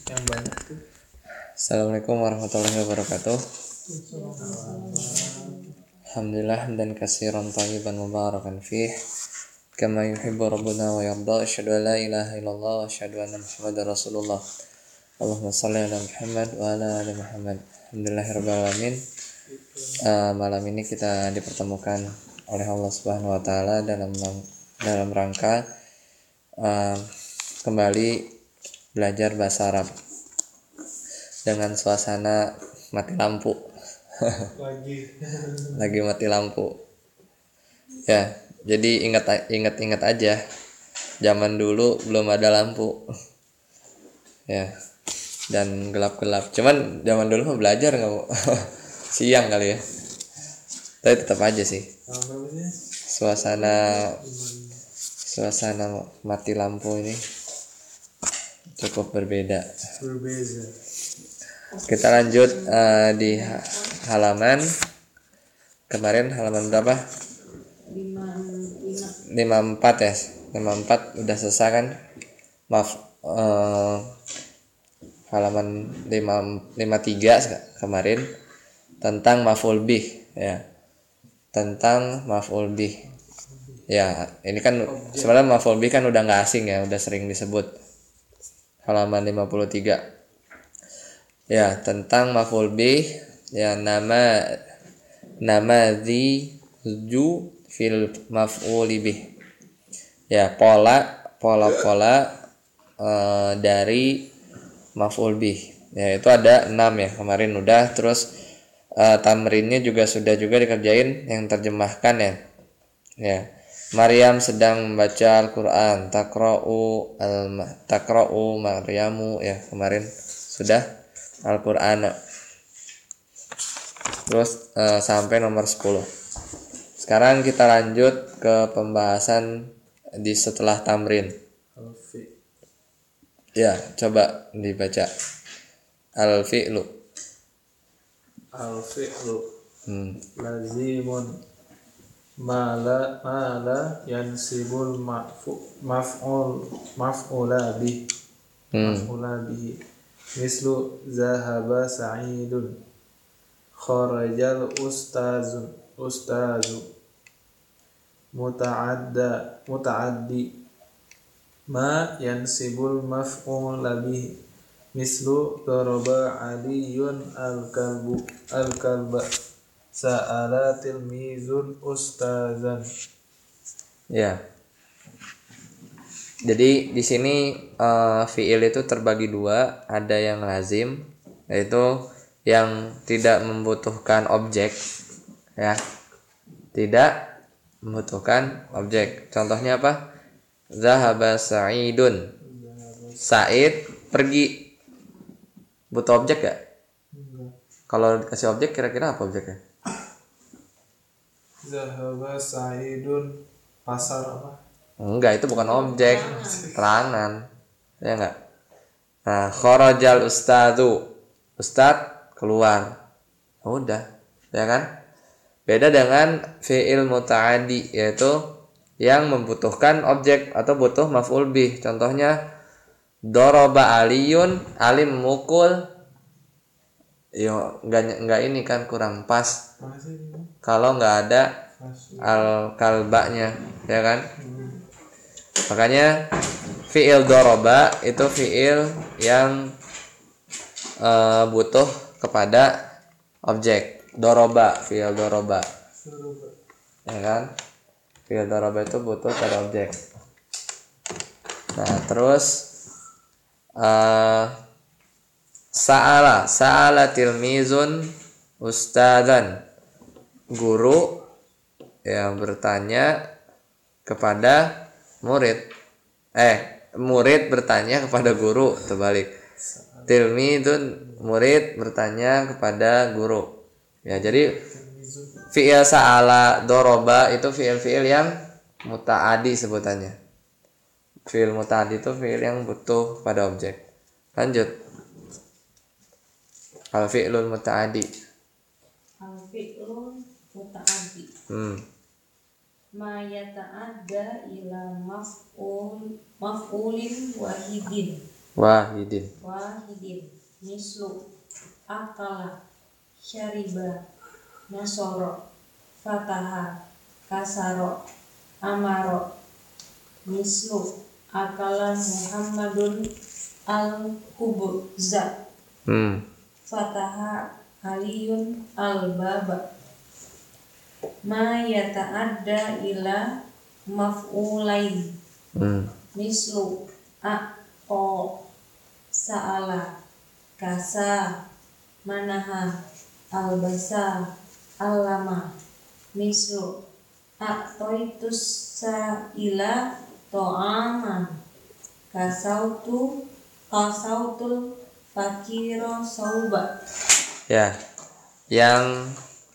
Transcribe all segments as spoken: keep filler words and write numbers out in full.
yang banyak tuh. Assalamualaikum warahmatullahi wabarakatuh. Alhamdulillah dan katsiran thayyiban mubarakan fih kama yuhibbu rabbuna wa yarda. Asyhadu an la ilaha illallah wa asyhadu anna Muhammadar Rasulullah. Allahumma shalli ala Muhammad wa ala ali Muhammad. Alhamdulillahirabbil alamin. Uh, malam ini kita dipertemukan oleh Allah Subhanahu wa taala dalam dalam rangka uh, kembali belajar bahasa Arab dengan suasana mati lampu. Lagi Lagi mati lampu. Ya, jadi ingat ingat ingat aja. Zaman dulu belum ada lampu. Ya. Dan gelap-gelap. Cuman zaman dulu mah belajar enggak, Bu? Siang kali ya. Tapi tetap aja sih. Suasana suasana mati lampu ini cukup berbeda. berbeza. Kita lanjut uh, di halaman kemarin halaman berapa? lima puluh empat ya. lima puluh empat udah selesai kan? Maaf uh, halaman lima puluh tiga kemarin tentang maf'ul bih ya. Tentang maf'ul bih. Ya, ini kan sebenarnya maf'ul bih kan udah enggak asing ya, udah sering disebut. Halaman lima puluh tiga. Ya, tentang maf'ul bih ya, nama nama zi ju fil maf'ul bih. Ya, pola pola-pola uh, dari maf'ul bih. Ya, itu ada enam ya. Kemarin udah, terus uh, tamrinnya juga sudah juga dikerjain yang terjemahkan ya. Ya. Maryam sedang membaca Al-Qur'an. Taqra'u al taqra'u Maryamu ya, kemarin sudah Al-Qur'an. Terus uh, sampai nomor sepuluh. Sekarang kita lanjut ke pembahasan di setelah tamrin. Al-fi. Ya, coba dibaca. Al-fi'lu. Al-fi'lu. Hmm. Lazimun. Mala mala yansibul maf'ul maf'ul maf'ula bih. Hmm. Maf'ula bih. Mislu zahaba sa'idun. Kharajal ustazun ustazu. Muta'adda muta'addi. Ma yansibul maf'ul bih. Mislu daraba aliyun al-kalbu al-kalba. Sa'ala tilmizun ustazan. Ya. Jadi di sini uh, fi'il itu terbagi dua, ada yang lazim yaitu yang tidak membutuhkan objek ya. Tidak membutuhkan objek. Contohnya apa? Zahaba Sa'idun. Sa'id pergi. Butuh objek gak? Kalau dikasih objek kira-kira apa objeknya? Zahaba Sa'idun pasar apa? Enggak, itu bukan objek, terangan. Ya enggak? Nah, kharajal ustadzu. Ustad keluar. Udah, ya kan? Beda dengan fi'il muta'addi, yaitu yang membutuhkan objek atau butuh maf'ul bih. Contohnya daraba aliyun, ali memukul. Yo, enggak enggak ini kan kurang pas. Kalau enggak ada al-kalbanya, ya kan? Makanya fi'il daraba itu fi'il yang uh, butuh kepada objek. Daraba, fi'il daraba. Ya kan? Fi'il daraba itu butuh pada objek. Nah, terus uh, sa'ala, sa'ala tilmizun ustadzan. Guru yang bertanya kepada murid. Eh, murid bertanya kepada guru, terbalik. Tilmizun, murid bertanya kepada guru. Ya, jadi fi'il sa'ala doroba itu fi'il-fi'il yang muta'adi sebutannya. Fi'il muta'adi itu fi'il yang butuh pada objek. Lanjut. Al-fi'lul muta'adi. Al-fi'lul muta'adi. Hmm. Ma yata'adda ila maf'ul maf'ulin wahidin. wahidin. wahidin mislu akala syariba nasoro fataha kasaro amaro mislu akala Muhammadun al kubza Hmm. fataha aliyun al baba ma yata'adda ila maf'ulain Hmm. mislu a o sa'ala kasa manaha albasa alama mislu a'toitus sa'ila to'aman kasautu kasautul fakiro sauba. Ya. Yang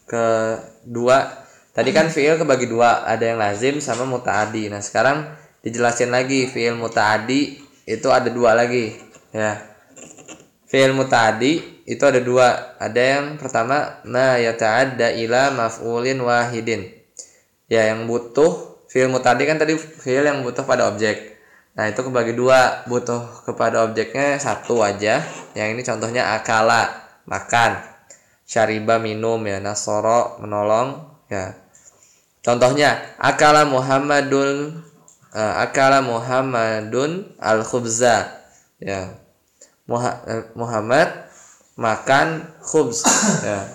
kedua tadi kan fiil kebagi dua, ada yang lazim sama mutaaddi. Nah, sekarang dijelasin lagi fiil mutaaddi itu ada dua lagi, ya. Fiil mutaaddi itu ada dua. Ada yang pertama ma yata'adda ila maf'ulin wahidin. Ya, yang butuh fiil mutaaddi kan tadi fiil yang butuh pada objek. Nah, itu kebagi dua, butuh kepada objeknya satu aja. Yang ini contohnya akala, makan. Syariba minum, ya. Nasoro menolong, ya. Contohnya akala Muhammadun uh, akala Muhammadun al khubza, ya. Muhammad makan khubz, ya.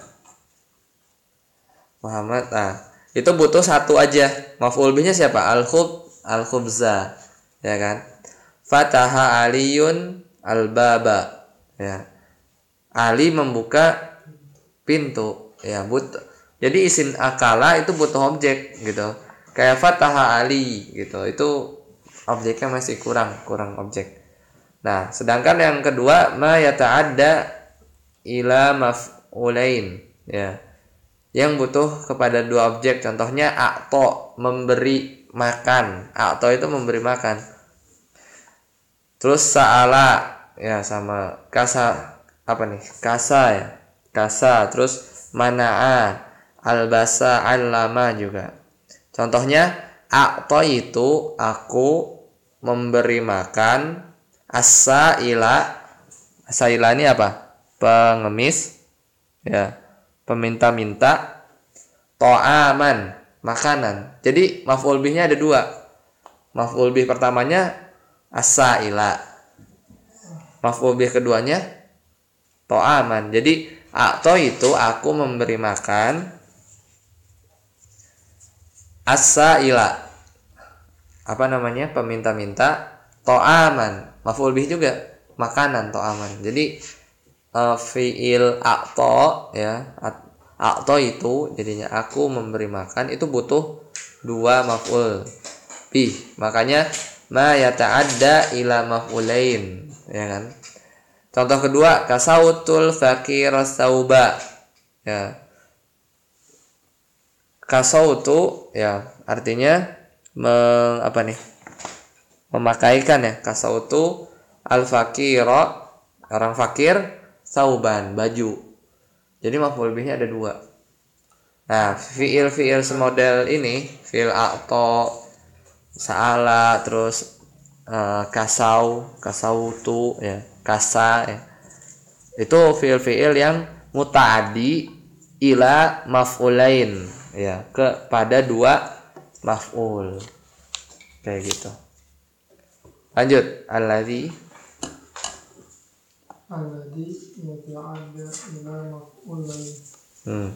Muhammad, ah itu butuh satu aja. Maf'ul bihnya siapa? Al khub al khubza, ya kan. Fataha aliyun al baba, ya. Ali membuka pintu, ya. Butuh. Jadi isim akala itu butuh objek gitu. Kayak fataha ali gitu. Itu objeknya masih kurang, kurang objek. Nah, sedangkan yang kedua ma yata'adda ila maf'ulain, ya. Yang butuh kepada dua objek, contohnya a'to, memberi makan. A'to itu memberi makan. Terus sa'ala, ya, sama kasa, apa nih? Kasa, ya. Kasa. Terus mana'a, albasa, allama juga. Contohnya a'to itu aku memberi makan as-sa'ila. As-sa'ila ini apa? Pengemis, ya. Peminta-minta. To'aman, makanan. Jadi maf'ul bihnya ada dua. Maf'ul bih pertamanya as-sa'ila. Maf'ul bih keduanya to'aman. Jadi a'to itu aku memberi makan as-sa'ila, apa namanya, peminta-minta. To'aman, maf'ul bih juga makanan, to'aman. Jadi uh, fiil a'to, ya, a'to itu jadinya aku memberi makan, itu butuh dua maf'ul bih. Makanya ma yata'adda ila maf'ulain, ya kan. Contoh kedua kasautul fakir sauba, ya. Kasautu, ya, artinya meng, apa nih, memakaikan, ya. Kasautu al fakiro, orang fakir, sauban, baju. Jadi maf'ul bihnya ada dua. Nah, fiil-fiil semodel ini, fiil a'to, sa'ala, terus uh, kasau, kasautu, ya, kasa, ya. Itu fiil-fiil yang muta'addi ila maf'ulain, ya, kepada dua maf'ul. Kayak gitu. Lanjut, alladzi alladzi yata'adda ila maf'ulain. Hmm.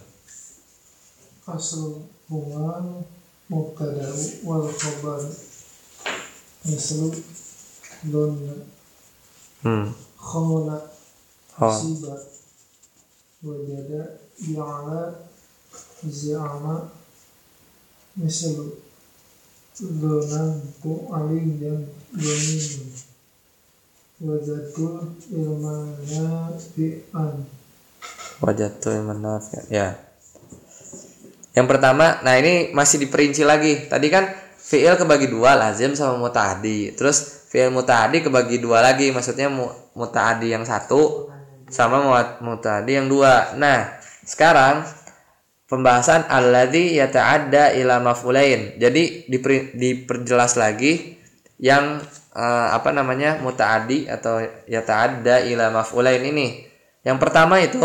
Aslu huma mubtada'u wal khabar mislu donna Hmm. khawla Oh. siba wajada ya'ala zi'ama mislu dhanantu aliyan yamin wajadul ilmana fi'an. Wajatul manafi', ya. Yang pertama, nah ini masih diperinci lagi. Tadi kan fi'il kebagi dua, lazim sama muta'addi. Terus fi'il muta'addi kebagi dua lagi, maksudnya muta'addi yang satu sama muta'addi yang dua. Nah, sekarang pembahasan alladzi yata'adda ila maf'ulain. Jadi diper, diperjelas lagi yang uh, apa namanya mutaaddi atau yata'adda ila maf'ulain ini. Yang pertama itu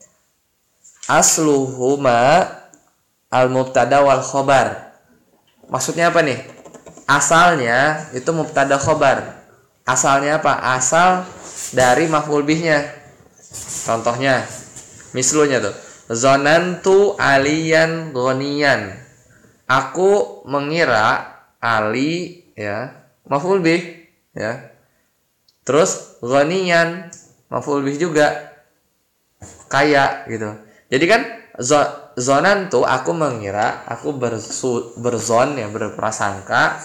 asluhuma al mubtada wal khobar. Maksudnya apa nih? Asalnya itu mubtada khobar. Asalnya apa? Asal dari maf'ul bihnya. Contohnya, mislunya tuh, zonantu aliyan ghaniyan. Aku mengira Ali ya maf'ul bih ya. Terus ghaniyan maf'ul bih juga kaya gitu. Jadi kan zonan tuh aku mengira, aku bersu, berzon ya berprasangka.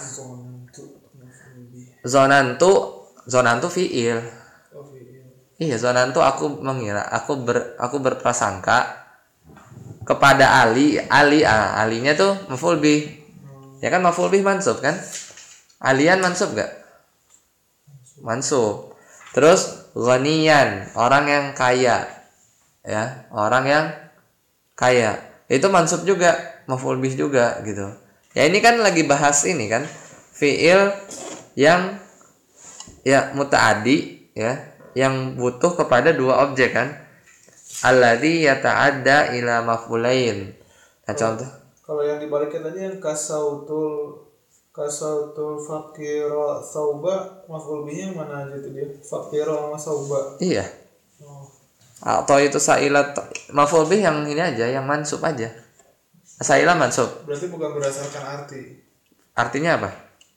Zonan tuh zonan tuh fiil. Iya, zonan tuh aku mengira, aku ber aku berprasangka kepada Ali. Ali ah, alinya tuh maf'ul bih. Ya kan maf'ul bih mansub kan? Alian mansub gak? Mansub. Terus ghaniyan, orang yang kaya. Ya, orang yang kaya. Itu mansub juga, maf'ul bih juga gitu. Ya ini kan lagi bahas ini kan, fiil yang ya mutaaddi ya, yang butuh kepada dua objek kan. Alladzi yata'adda ila maf'ulain. Nah, contoh. Kalau yang dibaliknya tadi yang kasautul kasautul faqira sauba, maf'ul bihnya mana aja tuh dia? Faqira sama sauba. Iya. Oh. Atau itu sa'ilat maf'ul bih yang ini aja, yang mansub aja. Sa'ilah mansub. Berarti bukan berdasarkan arti. Artinya apa?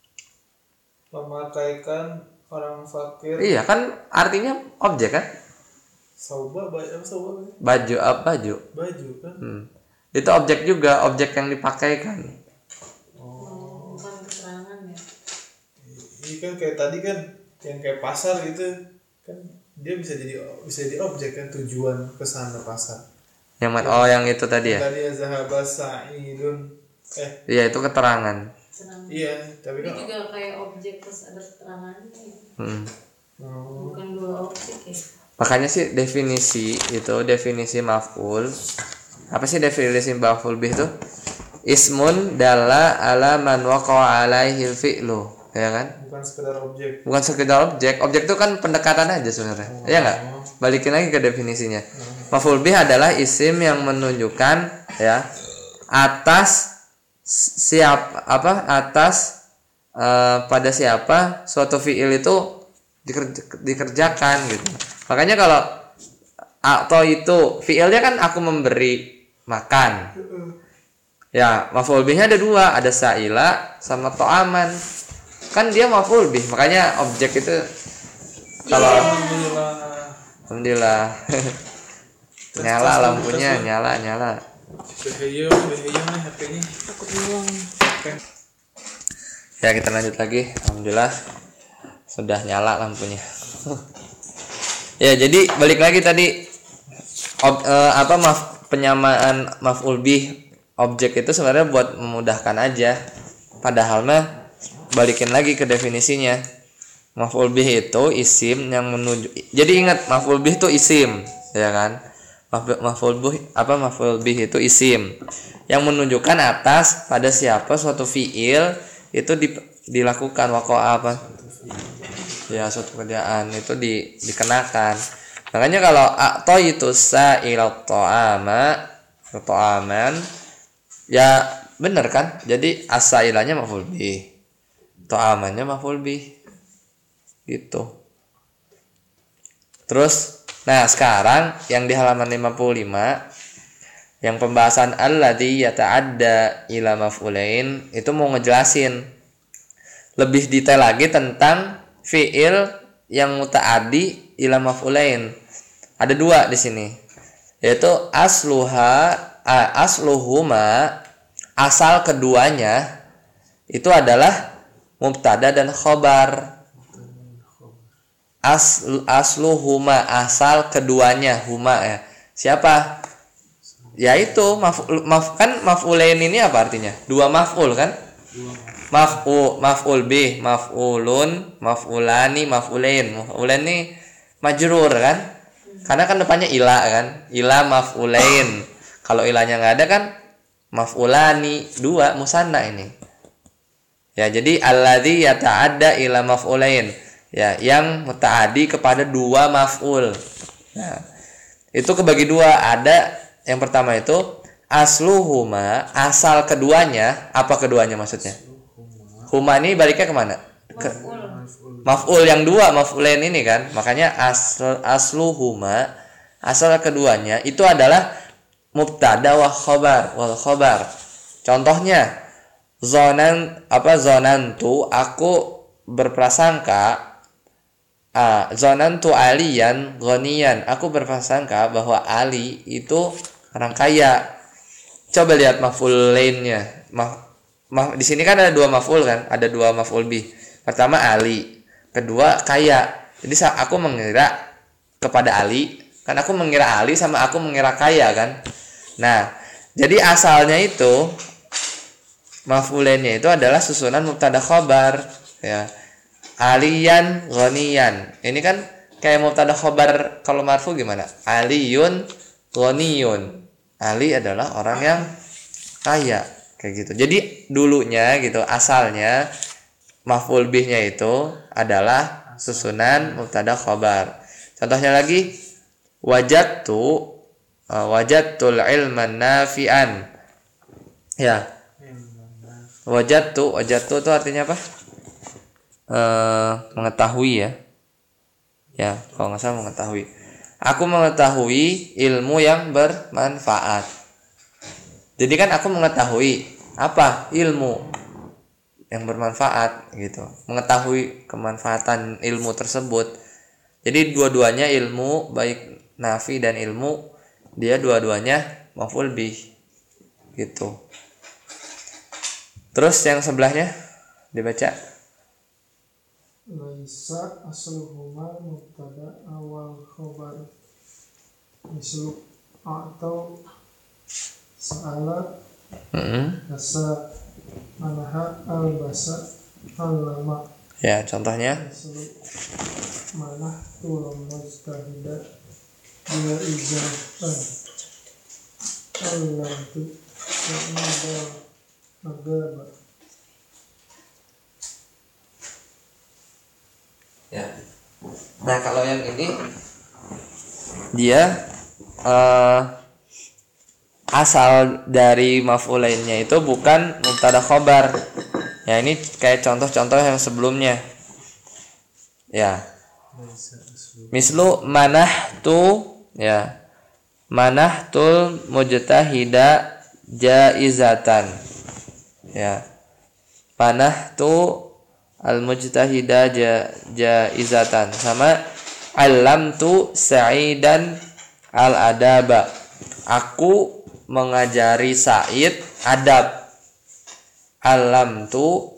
Memakaikan orang fakir. Iya kan artinya objek kan? Sauba, baju apa sauba? Baju apa baju? Baju kan. Hmm. Itu objek juga, objek yang dipakai kan. Oh, bukan keterangan ya. Ini kan kayak tadi kan yang kayak pasar gitu kan, dia bisa jadi bisa jadi objek kan, tujuan ke sana pasar. Yang mana? Oh, yang itu tadi ya. Tadi ya zahaba sa'idun. Eh, iya itu keterangan. Keterangan. iya, tapi Ini kan juga kayak objek terus ada keterangannya. Hmm. oh, Bukan dua objek ya. Makanya sih definisi itu, definisi maf'ul. Apa sih definisi maf'ul bih itu? Ismun dalla ala man waqa'a alaihi fi'lu, ya kan? bukan sekedar objek. Bukan sekedar objek. Objek itu kan pendekatan aja sebenarnya. Iya enggak? Balikin lagi ke definisinya. Maf'ul bih adalah isim yang menunjukkan ya atas siapa apa atas uh, pada siapa suatu fi'il itu dikerja, dikerjakan gitu. Makanya kalau atau itu fi'ilnya kan aku memberi makan. Ya, maf'ul bihnya ada dua, ada sa'ila sama to'aman. Kan dia maf'ul bih, makanya objek itu kalau Alhamdulillah. alhamdulillah. Nyala lampunya, nyala, nyala. Bahaya, bahaya nih H P-nya. Takut buang. Ya, kita lanjut lagi. Alhamdulillah sudah nyala lampunya. Ya, jadi balik lagi tadi ob, eh, apa maaf penyamaan maf'ul bih objek itu sebenarnya buat memudahkan aja. Padahal mah balikin lagi ke definisinya. Maf'ul bih itu isim yang menuju. Jadi ingat maf'ul bih itu isim, ya kan? Maf'ul bih apa maf'ul bih itu isim yang menunjukkan atas pada siapa suatu fiil itu di, dilakukan waqa'a apa? Ya, suatu kerjaan itu di, dikenakan. Makanya kalau atau itu sa'ila ta'ama ta'aman ya bener kan? Jadi as-sa'ilanya maf'ul bih. Ta'amannya maf'ul bih. Gitu. Terus nah, sekarang yang di halaman lima puluh lima yang pembahasan alladzi yata'adda ila maf'ulain itu mau ngejelasin lebih detail lagi tentang fi'il yang muta'addi ila maf'ulain. Ada dua di sini. Yaitu asluha asluhuma, asal keduanya itu adalah mubtada dan khobar. As, asluhuma, asal keduanya, huma ya. Siapa? Yaitu maf'ul, maf, kan maf'ulain ini apa artinya? Dua maf'ul kan? Maf'ul, maf'ul bih, maf'ulun, maf'ulani, maf'ulain. Maf'ulain ini majrur kan? Karena kan depannya ila kan? Ila maf'ulain. Kalau ilanya nggak ada kan maf'ulani, dua musanna ini. Ya, jadi alladzi yata'adda ila maf'ulain. Ya, yang muta'addi kepada dua maf'ul. Nah, itu kebagi dua. Ada yang pertama itu asluhuma, asal keduanya. Apa keduanya maksudnya? Huma ini baliknya kemana? Ke maf'ul yang dua, maf'ulain ini kan. Makanya asl asluhuma, asal keduanya itu adalah mubtada wa khobar wal khobar. Contohnya zonan apa zonantu, aku berprasangka, ah, zonantu aliyan ghaniyan, aku berprasangka bahwa Ali itu orang kaya. Coba lihat maf'ul lainnya. Maf, maf, di sini kan ada dua maf'ul kan, ada dua maf'ul bih. Pertama Ali, kedua kaya. Jadi aku mengira kepada Ali, kan aku mengira Ali sama aku mengira kaya kan. Nah, jadi asalnya itu maf'ulainnya itu adalah susunan mubtada khobar, ya. Aliyan ghaniyan. Ini kan kayak mubtada khobar, kalau marfu gimana? Aliyun ghaniyun. Ali adalah orang yang kaya, kayak gitu. Jadi dulunya gitu, asalnya maf'ul bihnya itu adalah susunan mubtada khobar. Contohnya lagi wajadtu, uh, wajadtul ilman nafi'an. Ya. Wajadtu, wajadtu itu artinya apa? E, mengetahui ya. Ya, kalau nggak salah mengetahui. Aku mengetahui ilmu yang bermanfaat. Jadi kan aku mengetahui apa? Ilmu yang bermanfaat gitu. Mengetahui kemanfaatan ilmu tersebut. Jadi dua-duanya ilmu, baik nafi dan ilmu, dia dua-duanya maf'ul bih gitu. Terus yang sebelahnya dibaca. Laisa asluhuma mubtada awal khobar. Mislu atau sa'ala Mm-hmm. asa manaha albasa alama. Ya, contohnya. Mislu manah tulum mujtahida bila izatan alam tu sa'ala agama. Ya. Nah, kalau yang ini dia uh, asal dari maf'ulainnya itu bukan mubtada khobar. Ya, ini kayak contoh-contoh yang sebelumnya. Ya. Mislu manahtu, ya. Manahtul mujtahida jaizatan. Ya, panah tu al mujtahida jaizatan, sama alam tu sa'idan al adaba, aku mengajari Said adab. Alam tu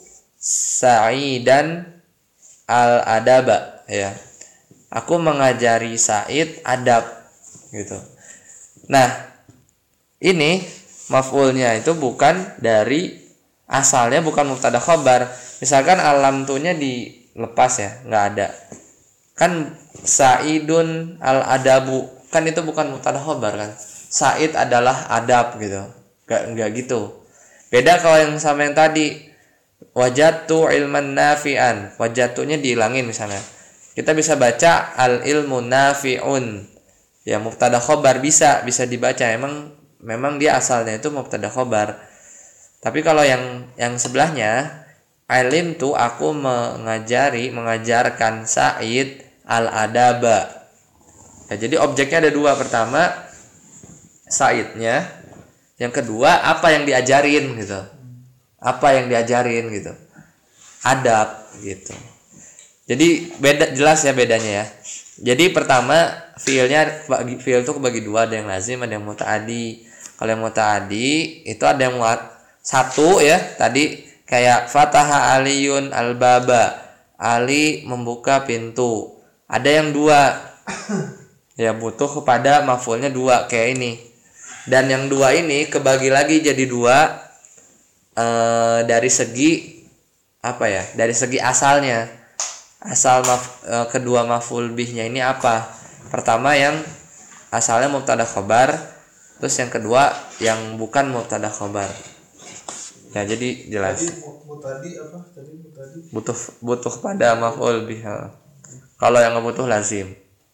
sa'idan al adaba, ya, aku mengajari Said adab gitu. Nah, ini maf'ulnya itu bukan dari, asalnya bukan mubtada khobar. Misalkan alam tunya dilepas ya, nggak ada. Kan Saidun al adabu, kan itu bukan mubtada khobar kan. Said adalah adab gitu. Nggak nggak gitu. Beda kalau yang sama yang tadi. Wajadtu ilman nafi'an. Wajadtunya dihilangin misalnya. Kita bisa baca al ilmu nafi'un. Ya, mubtada khobar bisa bisa dibaca. Emang memang dia asalnya itu mubtada khobar. Tapi kalau yang yang sebelahnya, alim tu, aku mengajari, mengajarkan Said al-adaba. Ya, jadi objeknya ada dua. Pertama Saidnya, yang kedua apa yang diajarin gitu. Apa yang diajarin gitu. Adab gitu. Jadi beda, jelas ya bedanya ya. Jadi pertama fiilnya, fiil itu kebagi dua, ada yang lazim, ada yang muta'addi. Kalau yang muta'addi itu ada yang satu ya, tadi kayak fataha aliyun al-baba, Ali membuka pintu. Ada yang dua ya, butuh kepada maf'ulnya dua kayak ini. Dan yang dua ini kebagi lagi jadi dua e, dari segi apa ya, dari segi asalnya. Asal maf, e, kedua maf'ul bihnya ini apa? Pertama yang asalnya mubtada khobar, terus yang kedua yang bukan mubtada khobar. Ya, jadi jelas. Tadi mu- mutadi apa? Tadi mutadi. Butuh butuh pada maf'ul bih. Ha. Kalau yang nggak butuh lazim.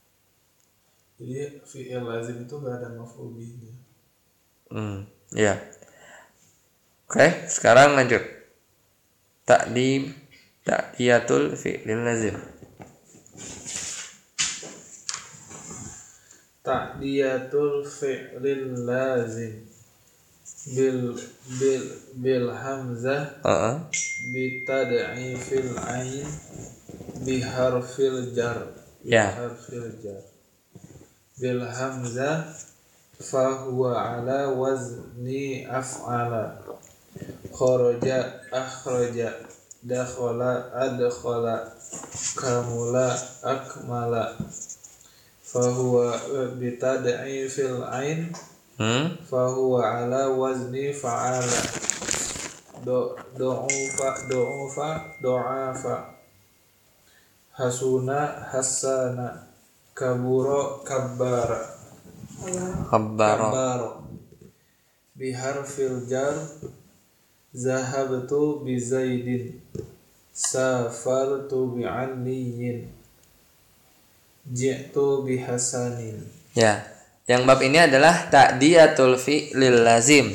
Jadi fi'il lazim itu gak ada maf'ul bihnya. Hmm, ya. Oke, sekarang lanjut. Ta'dim ta'diyatul fi'lil lazim. Ta'diyatul fi'lil lazim bil bil bil hamzah Heeh. bi tad'ifil ain bi harfil jar bi Ya. harfil jar bil hamzah fa huwa ala wazni af'ala kharaja akhraja dakhala adkhala kamula akmala fa huwa bi tad'ifil ain Hmm? fahuwa ala wazni fa'ala do do'ufa do'ufa do'afa hasuna hasana kaburo kabbara Khabbaro. kabbaro biharfil jar zahabtu bi zaidin safartu bi aliyin ji'tu bi hasanin. Ya. Yang bab ini adalah ta'diyatul fi'lil lazim.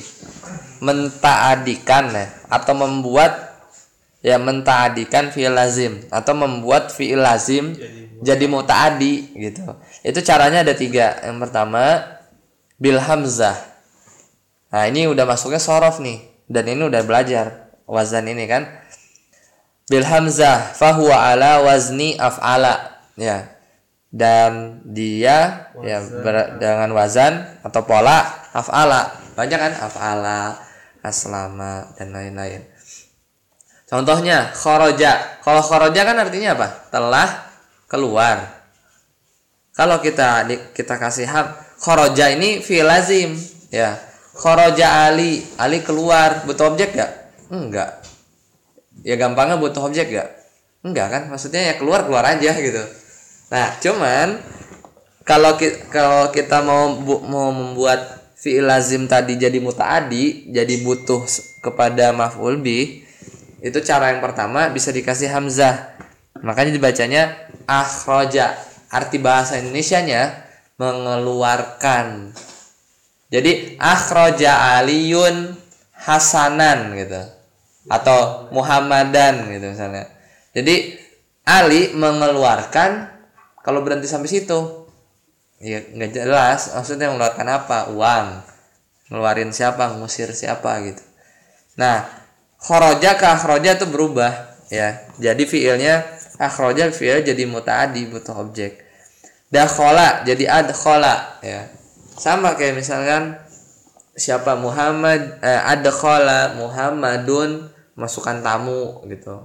Mentaadikan ya, atau membuat ya mentaadikan fi'il lazim atau membuat fi'il lazim jadi, jadi mutaaddi gitu. Itu caranya ada tiga. Yang pertama bil hamzah. Nah, ini udah masuknya sorof nih, dan ini udah belajar wazan ini kan. Bil hamzah fahuwa ala wazni af'ala ya. Dan dia wazan, ya ber, dengan wazan atau pola af'ala. Banyak kan af'ala, aslama dan lain-lain. Contohnya kharaja. Kalau kharaja kan artinya apa? Telah keluar. Kalau kita kita kasih ham kharaja ini fi'il lazim ya. Kharaja Ali, Ali keluar, butuh objek gak? Enggak. Ya gampangnya butuh objek gak? Enggak kan? Maksudnya ya keluar-keluar aja gitu. Nah, cuman kalau kita, kalau kita mau bu, mau membuat fi'il lazim tadi jadi mutaaddi, jadi butuh kepada maf'ul bih, itu cara yang pertama bisa dikasih hamzah. Makanya dibacanya akhraja. Arti bahasa Indonesianya mengeluarkan. Jadi akhraja Aliyun Hasanan gitu. Atau Muhammadan gitu misalnya. Jadi Ali mengeluarkan. Kalau berhenti sampai situ, ya nggak jelas. Maksudnya mengeluarkan apa? Uang. Ngeluarin siapa? Ngusir siapa gitu. Nah, kharaja ke akhraja itu berubah, ya. Jadi fiilnya akhraja fiil jadi mutaaddi, butuh objek. Dakhala jadi adkhala, ya. Sama kayak misalkan siapa Muhammad, eh, adkhala Muhammadun, masukkan tamu gitu.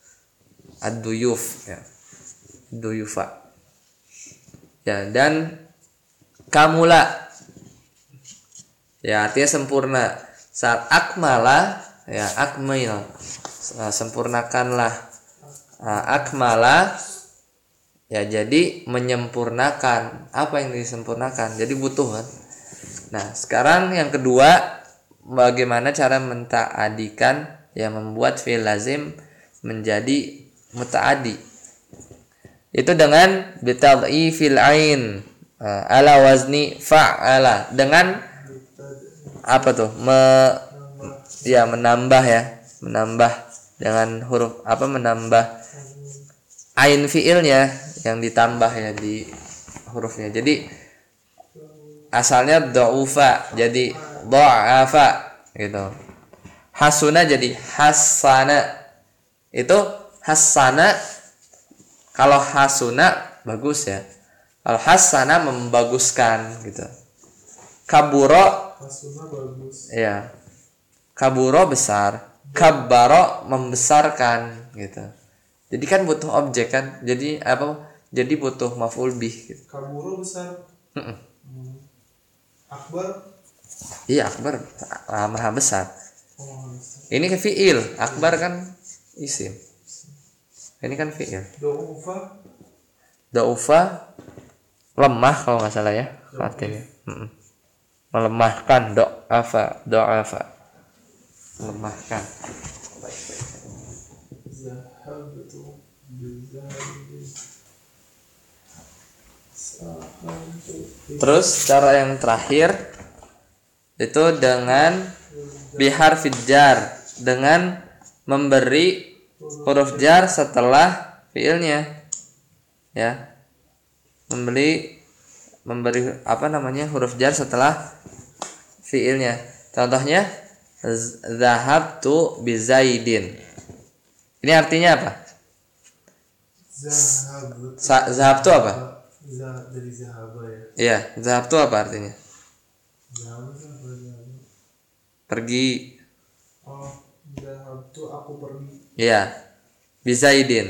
Ad-duyuf, ya. Duyufa. Ya, dan kamula ya artinya sempurna. Saat akmala ya akmil, sempurnakanlah. Nah, akmala ya jadi menyempurnakan. Apa yang disempurnakan? Jadi butuh kan. Nah, sekarang yang kedua, bagaimana cara mentaadikan ya membuat fi'il lazim menjadi mutaaddi. Itu dengan bitad'ifil ain ala wazni fa'ala, dengan apa tuh? Me, ya menambah ya, menambah dengan huruf apa menambah ain fiilnya yang ditambah ya di hurufnya. Jadi asalnya dha'ufa jadi dha'afa gitu. Hasuna jadi hasana. Itu hasana. Kalau hasuna bagus ya. Kalau hasana membaguskan gitu. Kaburo Hasuna bagus. ya. Kaburo besar, kabbaro membesarkan gitu. Jadi kan butuh objek kan. Jadi apa? Jadi butuh maf'ul bih gitu. Kaburo besar. Mm-mm. Hmm. Akbar. Iya, akbar ah, maha besar. Oh, besar. Ini kan fi'il, akbar kan isim. Ini kan fi'il. Do'ufa. Daufa lemah kalau nggak salah ya artinya. Mm-mm. Melemahkan, do'afa, do'afa. melemahkan. Zahab itu bizahab. Sahab itu Terus cara yang terakhir itu dengan bihar fijar, dengan memberi huruf jar setelah fiilnya, ya, memberi memberi apa namanya huruf jar setelah fiilnya. Contohnya zahabtu bizaidin. Ini artinya apa? zahab. Sa- zahab itu apa? Zahab dari zahab ya. Iya, zahab itu apa artinya? Zahab itu apa? Zahab. Pergi. Oh, zahab itu aku pergi. Iya. Bizaidin.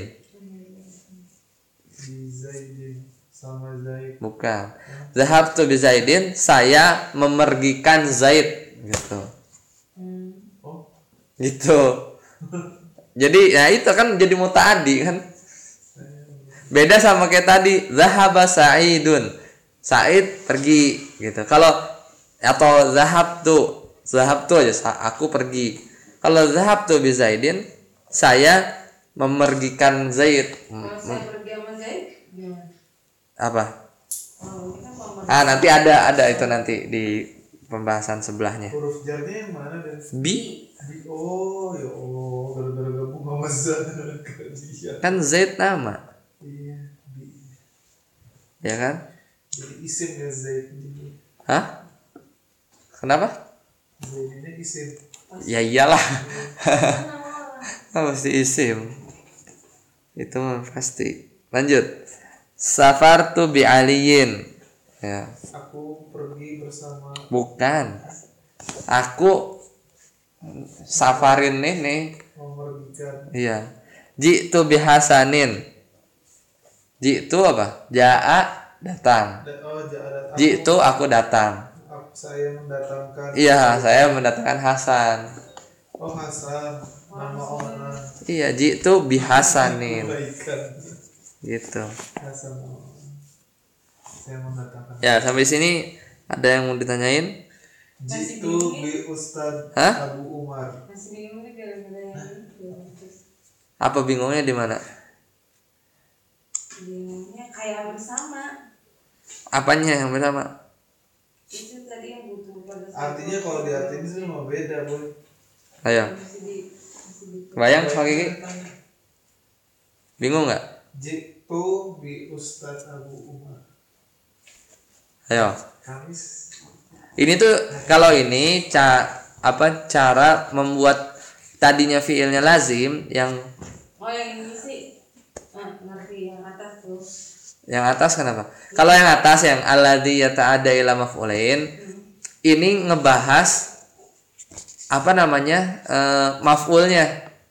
Di Zaidin sama Zaid. Bukan. Zahabtu bizaidin, saya memergikan Zaid gitu. Oh, Gitu. Jadi ya itu kan jadi mutaaddi kan. Beda sama kayak tadi, zahaba Sa'idun. Sa'id pergi gitu. Kalau atau zahabtu, zahabtu aja sa- aku pergi. Kalau zahabtu bi Zaidin, saya memergikan Zaid. Kalau saya pergi sama Zaid, gimana? Apa? Oh, ini kan pemerintah. Ah, nanti ada ada itu nanti di pembahasan sebelahnya. huruf jarnya yang mana dan Bi di oh ya Allah gara-gara gabung sama Zat dia. kan Zaid nama, Iya, di ya kan? jadi isim ya Zaid ini. Hah? Kenapa? Zaid ini isim. Ya iyalah. Pasti isim. Itu mah pasti. Lanjut. Safartu bi aliyin. Ya, Aku pergi bersama. bukan. Aku safarin nih nih. Memergikan. Iya. Jitu bi Hasanin. Jitu apa? Jaa datang. Da- oh jalan. Jitu aku datang. Aku saya mendatangkan. Iya, saya mendatangkan Hasan. Oh Hasan, nama orang. Iya, jitu bi Hasanin. Kebaikan. Gitu. Hasan. nama orang. Saya mendatangkan. Ya, sampai sini ada yang mau ditanyain? Jitu bi Ustad Hah? Abu Umar. Masih bingung nih gara-gara yang itu. Terus Apa bingungnya di mana? bingungnya kayak bersama. Apanya yang bersama? Itu tadi yang butuh pada saat Artinya kalau diartiin itu mah beda boy. Ayo, masih di masih di bayang Pak Kiki? Bingung nggak? Jitu bi Ustad Abu Umar. Ayo. Kamis. Ini tuh kalau ini ca apa cara membuat tadinya fiilnya lazim yang Oh yang ini sih ah, ngerti yang atas tuh. yang atas kenapa? Kalau yang atas yang alladzi yata'adda ila maf'ulain ini ngebahas apa namanya? Eh, maf'ulnya.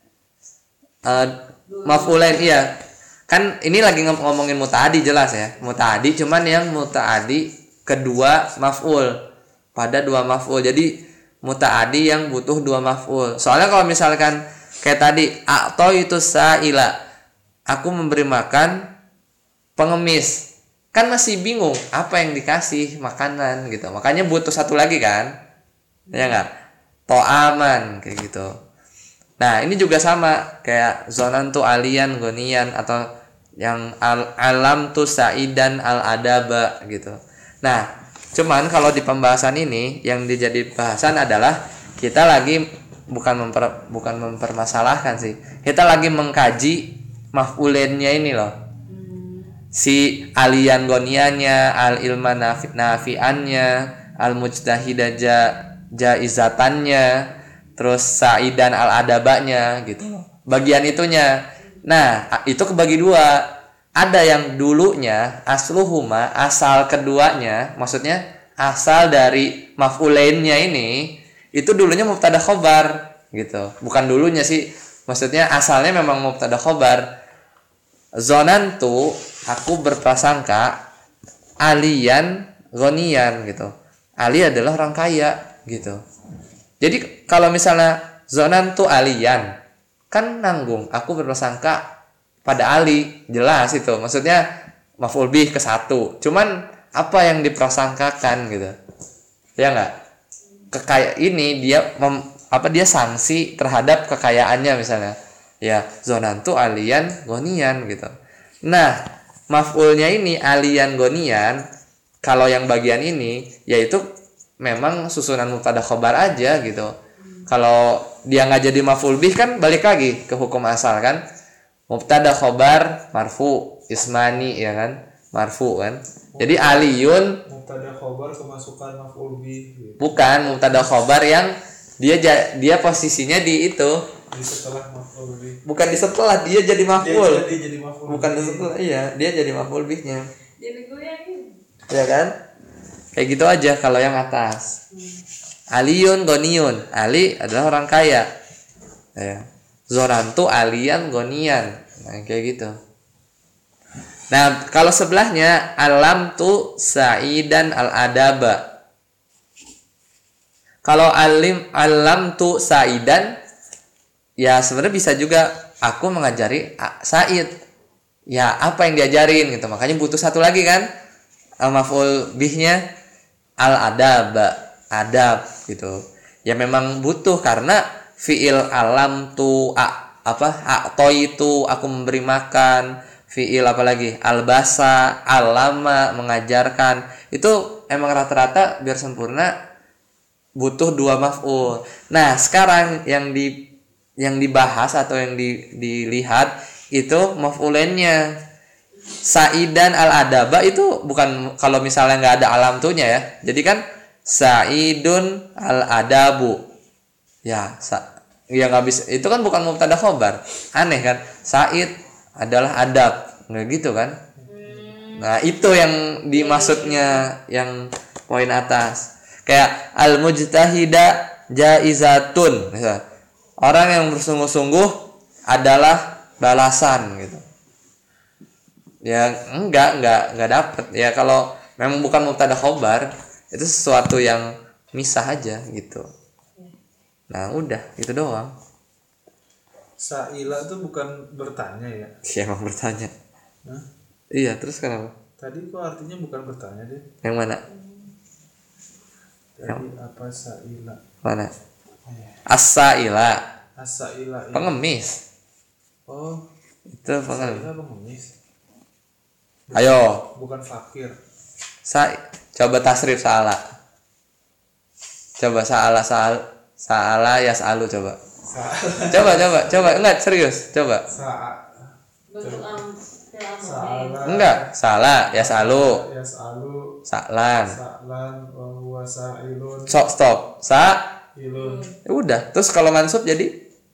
Eh, maf'ulain iya. Kan ini lagi ngom- ngomongin mutaadi jelas ya. Mutaadi cuman yang mutaadi kedua maf'ul pada dua maf'ul. Jadi mutaadi yang butuh dua maf'ul. Soalnya kalau misalkan kayak tadi atau itu sa'ila, aku memberi makan pengemis, kan masih bingung apa yang dikasih makanan gitu. Makanya butuh satu lagi kan, ya nggak? To'aman kayak gitu. Nah ini juga sama kayak zonan tuh alian gonian atau yang al alam tuh saidan al adaba gitu. Nah cuman kalau di pembahasan ini yang dijadi bahasan adalah kita lagi bukan memper, bukan mempermasalahkan sih, kita lagi mengkaji maf'ulennya ini loh, si alian goniannya, al ilma nafi, nafiannya, al mujtahidah ja, jaizatannya, terus saidan al adabanya gitu loh, bagian itunya. Nah itu kebagi dua. Ada yang dulunya asluhuma, asal keduanya, maksudnya asal dari maf'ulainnya ini itu dulunya mubtada khobar gitu. Bukan dulunya sih, maksudnya asalnya memang mubtada khobar. Zonantu, aku berprasangka alian gonian gitu. Ali adalah orang kaya gitu. Jadi kalau misalnya zonantu alian kan nanggung, aku berprasangka pada Ali, jelas itu. Maksudnya maf'ul bih ke satu. Cuman apa yang diprasangkakan gitu. Ya enggak? Kekaya ini dia mem, apa dia sanksi terhadap kekayaannya misalnya. Ya, zonantu alian gonian gitu. Nah, maf'ulnya ini alian gonian, kalau yang bagian ini yaitu memang susunan mubtada khobar aja gitu. Kalau dia nggak jadi maf'ul bih kan balik lagi ke hukum asal kan. Mubtada khobar marfu ismani ya kan, marfu kan. Jadi aliyun mubtada khobar kemasukan maf'ul bih gitu. bukan mubtada khobar yang dia dia posisinya di itu. Di setelah maf'ul bih. Bukan di setelah dia jadi Dia maf'ul. jadi jadi maf'ul Bukan di bih. setelah, iya, dia jadi maf'ul bihnya. Jadi gue yakin. Ya kan? Kayak gitu aja kalau yang atas. Aliyun goniun. Ali adalah orang kaya. Ya. Zonantu alian gonian. Nah, kayak gitu. Nah, kalau sebelahnya alam tu sa'idan al-adaba. Kalau alim alam tu sa'idan ya sebenarnya bisa juga aku mengajari Said. Ya, apa yang diajarin gitu. Makanya butuh satu lagi kan? Maf'ul bihnya al-adaba, adab gitu. Ya memang butuh karena fiil alam tu a, apa? A'toi itu aku memberi makan, fiil apa lagi? Albasa, alama mengajarkan. Itu emang rata-rata biar sempurna butuh dua maf'ul. Nah, sekarang yang di yang dibahas atau yang di, dilihat itu maf'ulennya. Sa'idan al-adaba itu bukan kalau misalnya nggak ada alam tuhnya ya. Jadi kan Sa'idun al-adabu. Ya, sa, ya nggak bisa. Itu kan bukan mubtada khobar. Aneh kan? Sa'id adalah adab. Nggak gitu kan? Nah, itu yang dimaksudnya yang poin atas. Kayak al-mujtahida jaizatun. Misal, orang yang bersungguh-sungguh adalah balasan gitu. Ya enggak, enggak, enggak dapet. Ya kalau memang bukan mubtada khobar, itu sesuatu yang misah aja gitu. Nah, udah, itu doang. Sa'ila tuh bukan bertanya ya. Dia emang bertanya. Hah? Iya, terus kenapa? Tadi kok artinya bukan bertanya deh. Yang mana? Tadi apa sa'ila? Mana? As-sa'ila. As-sa'ila. ini. Pengemis. Oh, Itu pengemis. sa'ila pengemis. Ayo, Bukan fakir. sa coba tasrif sa'ala. Coba sa'ala sa'al sa'ala yas'alu coba. Sa- Coba coba coba enggak serius, coba. Sa- Bentuk am dalam Sa'ala. Enggak, salah yas'alu. Yas'alu. Sa'lan. Sa'lan wa huwa sa'ilun. Stop stop. Sa Ilun. ya udah. Terus kalau mansub jadi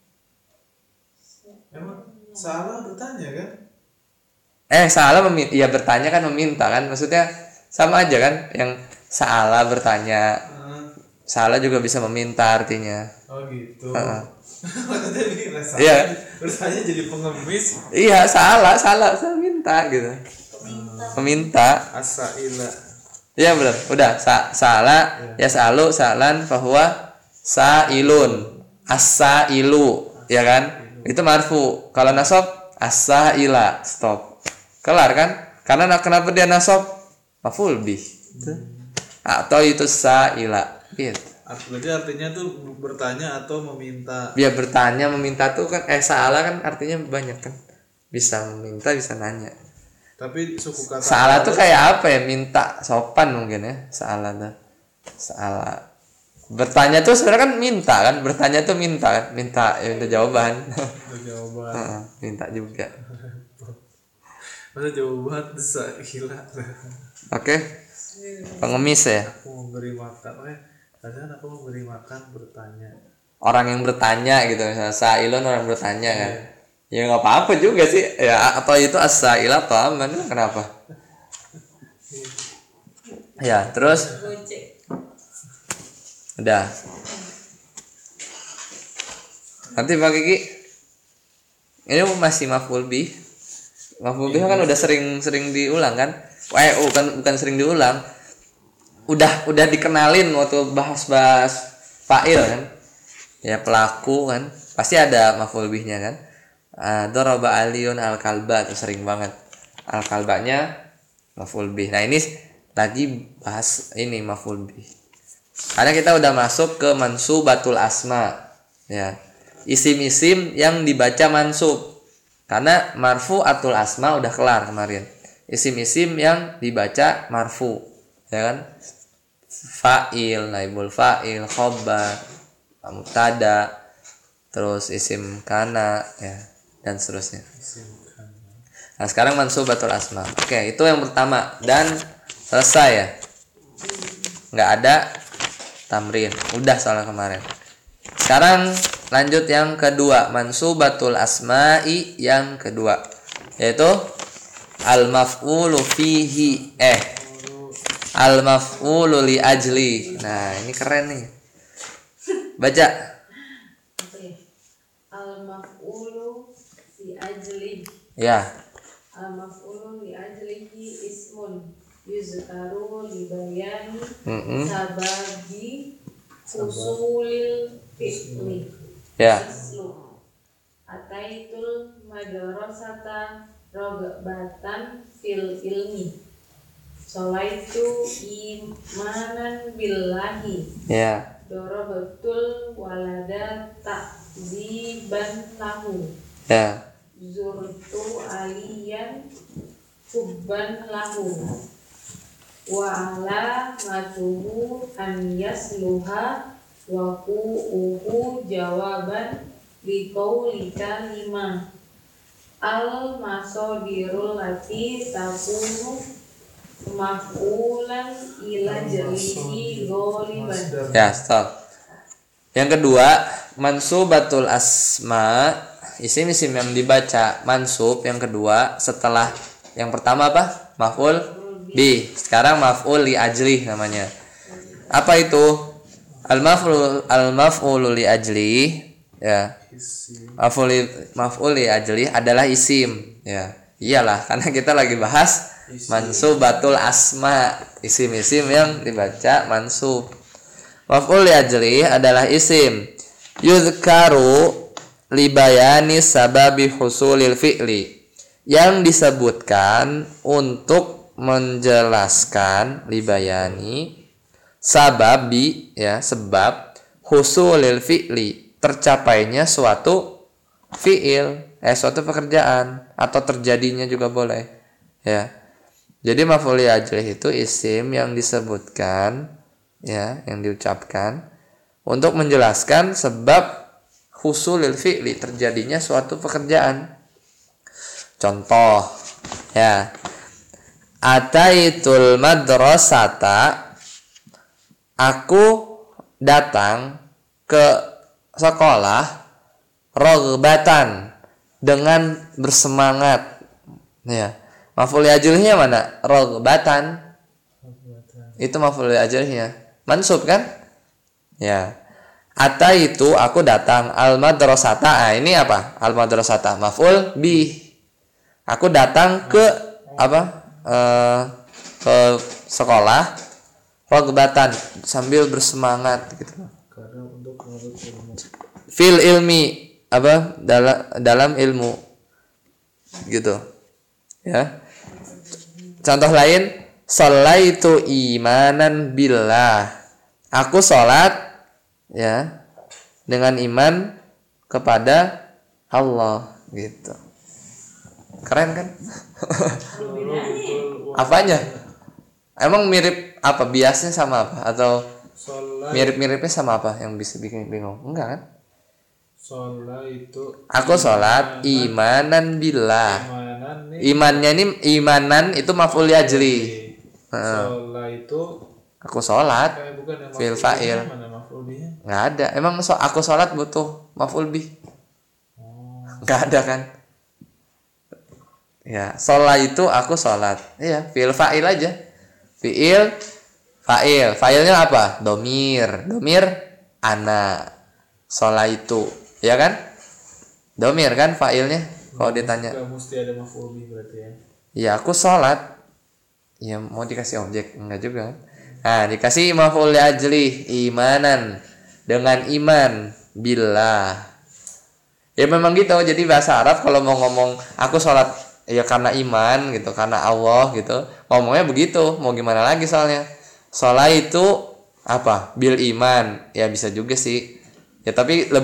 Emang salah bertanya kan? eh salah meminta, ya bertanya kan meminta kan, maksudnya sama aja kan, yang salah bertanya, Hmm. salah juga bisa meminta artinya. Oh gitu. Heeh. Maksudnya ini rasa Iya. bertanya jadi pengemis. Iya, salah, salah, saya minta gitu. Meminta. As-sa'ila. Iya benar. Udah, sa salah ya salu salan bahwa sailun. As-sailu, ya kan? Itu marfu. Kalau nasab as-saila, stop. Kelar kan? Karena kenapa dia nasab? Maf'ul bih. Atau itu saila. Gitu. Berarti artinya tuh bertanya atau meminta. Dia bertanya, meminta tuh kan eh salah kan artinya banyak kan. Bisa meminta, bisa nanya. Tapi suku kata Salah tuh kayak apa ya? Minta, sopan mungkin ya. Salah tuh. Salah. Bertanya tuh sebenarnya kan minta kan. Bertanya tuh minta kan. Minta ya minta jawaban. Ada jawaban. Heeh, minta juga. Masa jawaban sa'ila. Oke. Pengemis ya. Aku mau beri makan. Eh, kadang aku mau beri makan bertanya. Orang yang bertanya gitu misalnya sailun orang bertanya kan. Ya nggak apa-apa juga sih. Ya atau itu as-saila atau aman kenapa? Ya, terus gocek. udah. Nanti Pak Kiki ini masih maf'ul bih. Maf'ul bih kan udah sering-sering diulang kan? Eh, bukan bukan sering diulang. Udah udah dikenalin waktu bahas-bahas fa'il kan? Ya pelaku kan. Pasti ada maf'ul bihnya kan? Uh, Daraba Aliyun al-kalba itu sering banget. Al-kalbanya maf'ul bih. Nah, ini lagi bahas ini maf'ul bih. Karena kita udah masuk ke mansubatul asma. Ya. Isim-isim yang dibaca mansub. Karena marfu atul asma udah kelar kemarin. Isim-isim yang dibaca marfu, ya kan? Fa'il, naibul fa'il, khobar, mubtada, terus isim kana, ya, dan seterusnya. Nah, sekarang mansubatul asma. Oke, itu yang pertama dan selesai ya. Nggak ada tamrin. Udah soal kemarin. Sekarang lanjut yang kedua, mansubatul asma'i yang kedua, yaitu al-maf'ulu fihi eh al-maf'ulu li ajli. Nah, ini keren nih. Baca. Al-maf'ulu fi ajli. Ya. Al-maf'ulu li ajlihi ismun yuzkaru li bayani Mm-mm. sababi usulil fi'li. Ya. Mislu ataitul madrasata rogbatan fil ilmi. Solaitu imanan billahi. Ya. Dorobatul walada takziban lahu. Ya. Zurtu aliyan hubban lahu. Wa ala matuhu an yasluha wa ku'uhu jawaban liqaulika lima al masodirul lati takunu maf'ulan ila jalihi ghaliban. Ya, stop. Yang kedua, mansubatul asma, isim-isim yang dibaca mansub yang kedua setelah yang pertama apa? Maf'ul bi. Sekarang maf'ul li ajli namanya. Apa itu? Al-maf'ul al-maf'ulu li ajli, ya. Maf'ul li, maf'ul li ajli adalah isim, ya. Iyalah, karena kita lagi bahas mansubatul asma, isim-isim yang dibaca mansub. Maf'ul li ajli adalah isim yuzkaru li bayani sababi husulil fi'li, yang disebutkan untuk menjelaskan li bayani sababi, ya, sebab husulil fi'li, tercapainya suatu fi'il, eh suatu pekerjaan atau terjadinya juga boleh, ya. Jadi maf'ul li ajlih itu isim yang disebutkan, ya, yang diucapkan untuk menjelaskan sebab husulil fi'li, terjadinya suatu pekerjaan. Contoh, ya. Ataitul madrasata, aku datang ke sekolah rogbatan, dengan bersemangat, ya. Maf'ul li ajlihnya mana? Rogbatan. Itu maf'ul li ajlihnya. Mansub kan? Ya. Ataitu, aku datang, al madrasata. Ah, ini apa? Al madrasata maf'ul bi. Aku datang ke apa? Uh, ke sekolah rogbatan, sambil bersemangat gitu. Karena untuk menuntut ilmu. Fil ilmi, apa? Dalam dalam ilmu. Gitu. Ya. Contoh lain, sholaitu imanan billah. Aku sholat, ya, dengan iman kepada Allah, gitu. Keren kan? Apanya? Emang mirip apa? Biasnya sama apa? Atau mirip-miripnya sama apa yang bisa bikin bingung? Enggak kan? Sholat itu Aku sholat imanan billah. imanan nih. Imannya ini imanan itu maf'ul li ajli. Sholat itu Aku sholat kayak bukan yang fil maf'ul fa'il. bihi, mana maf'ul bihi? Nggak ada. Emang so, aku sholat butuh maf'ul bih? Oh. Nggak ada kan? Ya, sholat itu aku sholat. Iya, fil fa'il aja. Fi'il fa'il. Fa'ilnya apa? Domir. Domir ana. Sholat itu, ya kan? Domir kan fa'ilnya. Kalau ditanya. Nggak mesti ada maf'ul bih berarti ya. Ya, aku sholat. Ya, mau dikasih objek? Enggak juga kan? Nah, dikasih maf'ul li ajli, imanan, dengan iman billah. Ya memang gitu. Jadi bahasa Arab kalau mau ngomong aku sholat ya karena iman gitu, karena Allah gitu, ngomongnya begitu. Mau gimana lagi soalnya? Sholat itu apa? Bil iman. Ya bisa juga sih. Ya tapi lebih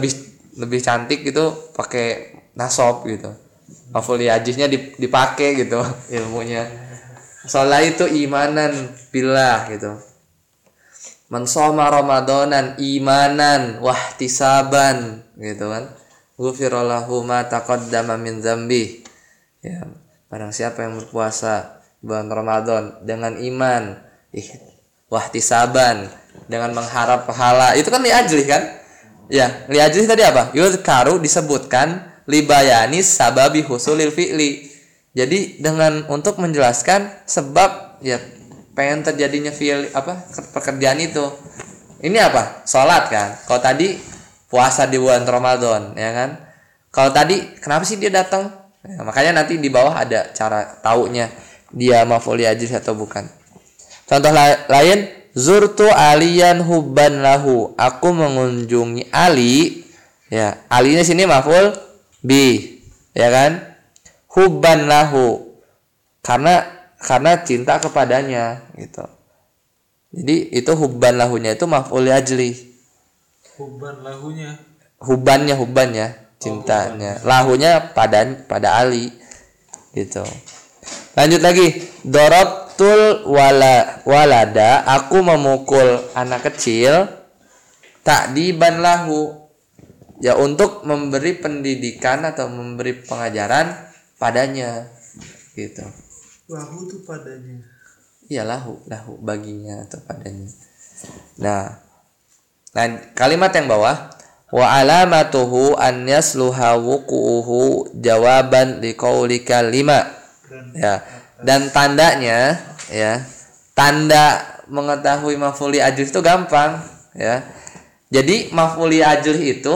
lebih cantik gitu pakai nasab gitu. Maf'ul ajiznya dipakai gitu ilmunya. Sholat itu imanan billah gitu. Man shoma ramadanan imanan wahtisaban gitu kan. Ghufira lahu ma taqaddama min dzambi. Ya, barang siapa yang berpuasa bulan Ramadan dengan iman, ih, wahtisaban, dengan mengharap pahala. Itu kan li ajli kan? Ya, li ajli tadi apa? Yuzkaru disebutkan libayani sababi husulil fi'li. Jadi dengan untuk menjelaskan sebab ya pengen terjadinya fi'il apa pekerjaan itu. Ini apa? Salat kan. Kalau tadi puasa di bulan Ramadan, ya kan? Kalau tadi kenapa sih dia datang? Ya, makanya nanti di bawah ada cara taunya dia maf'ul ajis atau bukan. Contoh la- lain, zurtu aliyan hubban lahu. Aku mengunjungi Ali. Ya, alinya sini maf'ul bi, ya kan? Hubban lahu. Karena karena cinta kepadanya gitu. Jadi itu hubban lahunya itu maf'ul ajli. Hubban lahunya. Hubbannya hubbannya cintanya. Oh, lahunya pada pada Ali gitu. Lanjut lagi. Darabtul wala walada, aku memukul anak kecil ta'diban lahu. Ya untuk memberi pendidikan atau memberi pengajaran padanya gitu. Lahu tuh padanya. Iya lahu, lahu baginya atau padanya. Nah, nah kalimat yang bawah wa alamatuhu an yasluha wuqu'uhu jawaban liqaulika lima. Ya, dan tandanya ya, tanda mengetahui maf'ul ajli itu gampang ya. Jadi maf'ul ajli itu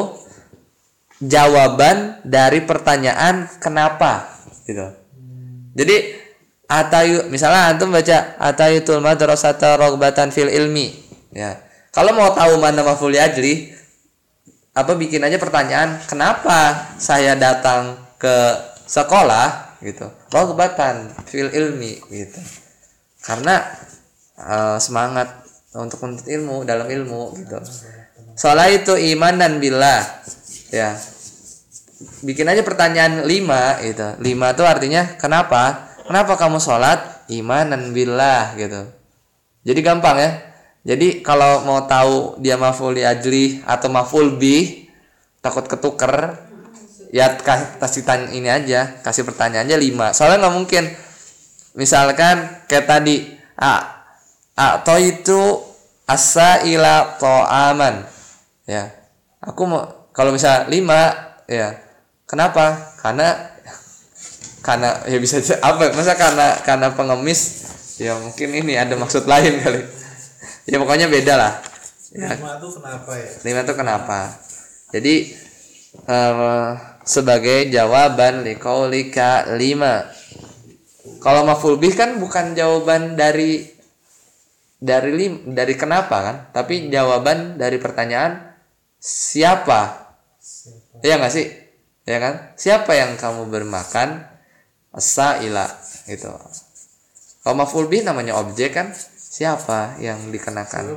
jawaban dari pertanyaan kenapa gitu. Jadi atayu misalnya antum baca atayutul madrasata raghbatan fil ilmi ya. Kalau mau tahu mana maf'ul ajli apa bikin aja pertanyaan kenapa saya datang ke sekolah gitu. Raghbatan fil ilmi gitu. Karena uh, semangat untuk menuntut ilmu dalam ilmu gitu. Soalnya itu iman dan billah ya. Bikin aja pertanyaan lima gitu. Lima itu artinya kenapa? Kenapa kamu sholat? Imanan billah gitu. Jadi gampang ya. Jadi kalau mau tahu dia maf'ul ajli atau maf'ul bih, takut ketuker, ya kasih tanya ini aja, kasih pertanyaan aja lima. Soalnya nggak mungkin. Misalkan kayak tadi, a atau itu asa ila to'aman, ya. Aku mau kalau misal lima, ya. Kenapa? Karena karena ya bisa apa masa karena karena pengemis ya mungkin ini ada maksud lain kali ya pokoknya beda lah ya. Lima itu kenapa ya? Lima itu kenapa? Jadi uh, sebagai jawaban liqaulika lima. Kalau maf'ul bih kan bukan jawaban dari dari lim, dari kenapa kan, tapi jawaban dari pertanyaan siapa, siapa? Ya nggak sih, ya kan? Siapa yang kamu bermakan? As-sa'ila gitu. Kalau maf'ul bih namanya objek kan, siapa yang dikenakan?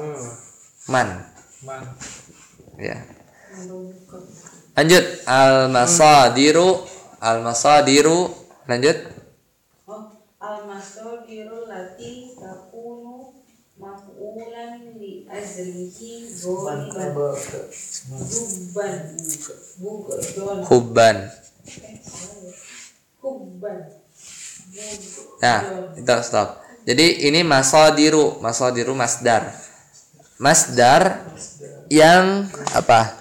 Man. Man. Ya. Lanjut al-masadiru al-masadiru lanjut. Oh, al-masadiru lati takunu maf'ulan li azlihi ghaliban hubban bugadon hubban. hubban. Nah, itu stop. Jadi ini masadiru, masadiru masdar. Masdar yang apa?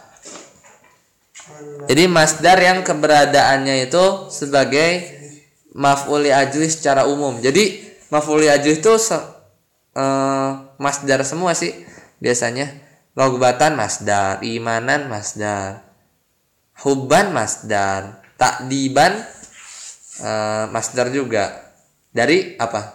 Jadi masdar yang keberadaannya itu sebagai maf'ul ajli secara umum. Jadi maf'ul ajli itu eh, masdar semua sih biasanya. Raghbatan masdar, imanan masdar, hubban masdar, ta'diban eh, masdar juga. Dari apa?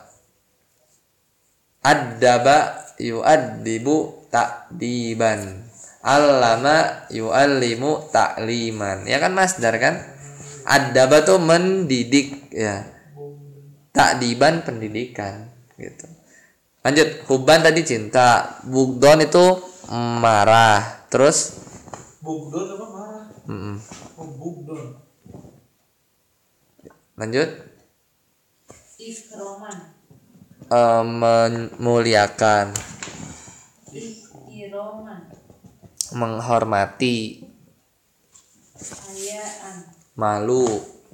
Addaba yu'addibu ta'diban. Allama yu'allimu ta'liman. Ya kan masdar kan? Addaba tuh mendidik ya. Ta'diban pendidikan gitu. Lanjut, hubban tadi cinta, bugdon itu marah. Terus bugdon apa marah? Mm-mm. Oh, bugdon. Lanjut. Ikroman. Eh, memuliakan, Ikiroman. menghormati, Hayaan. malu,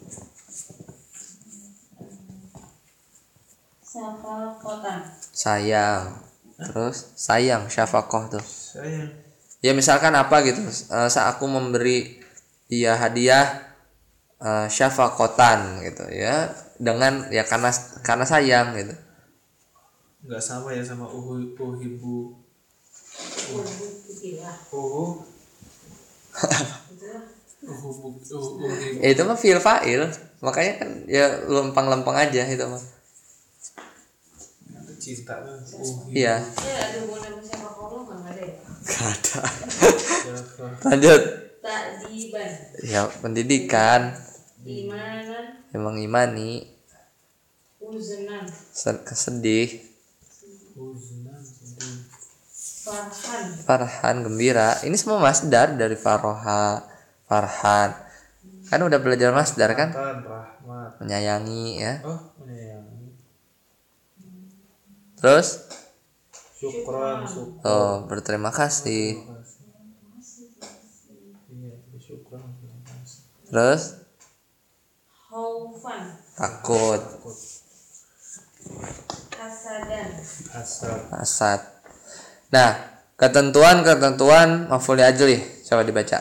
Safakotan. sayang. Terus sayang, syafaqah tuh. Sayang. Ya misalkan apa gitu, eh, saat aku memberi dia hadiah eh, syafaqatan gitu ya, dengan ya karena karena sayang gitu. Nggak sama ya sama uhu uhibu. Ubu putilah. Uhu. Itulah. Uhu bug. Uhu uhibu. Ya, itu mah fi'il fa'il, makanya kan ya lempang-lempang aja itu mah. Itu cinta tuh. Uhibu. Iya. Ya ada hubungan sama siapa kalau nggak ada ya. Gak ada. Siapa? Lanjut. Takdiban. Ya pendidikan, Imanan. yang mengimani, Uzenan. se- kesedih, Huznan sedih. Farhan. farhan, gembira. Ini semua masdar dari faroha, farhan. Kan udah belajar masdar kan? Rahmatan, rahmat. Menyayangi ya. Oh, menyayangi. Terus Syukran, syukran. oh berterima kasih. Iya, syukran. terima kasih. Terus Khaufan. takut, Takut. Hasadan. Hasad. hasad. Nah, ketentuan-ketentuan maf'ul ajli coba dibaca.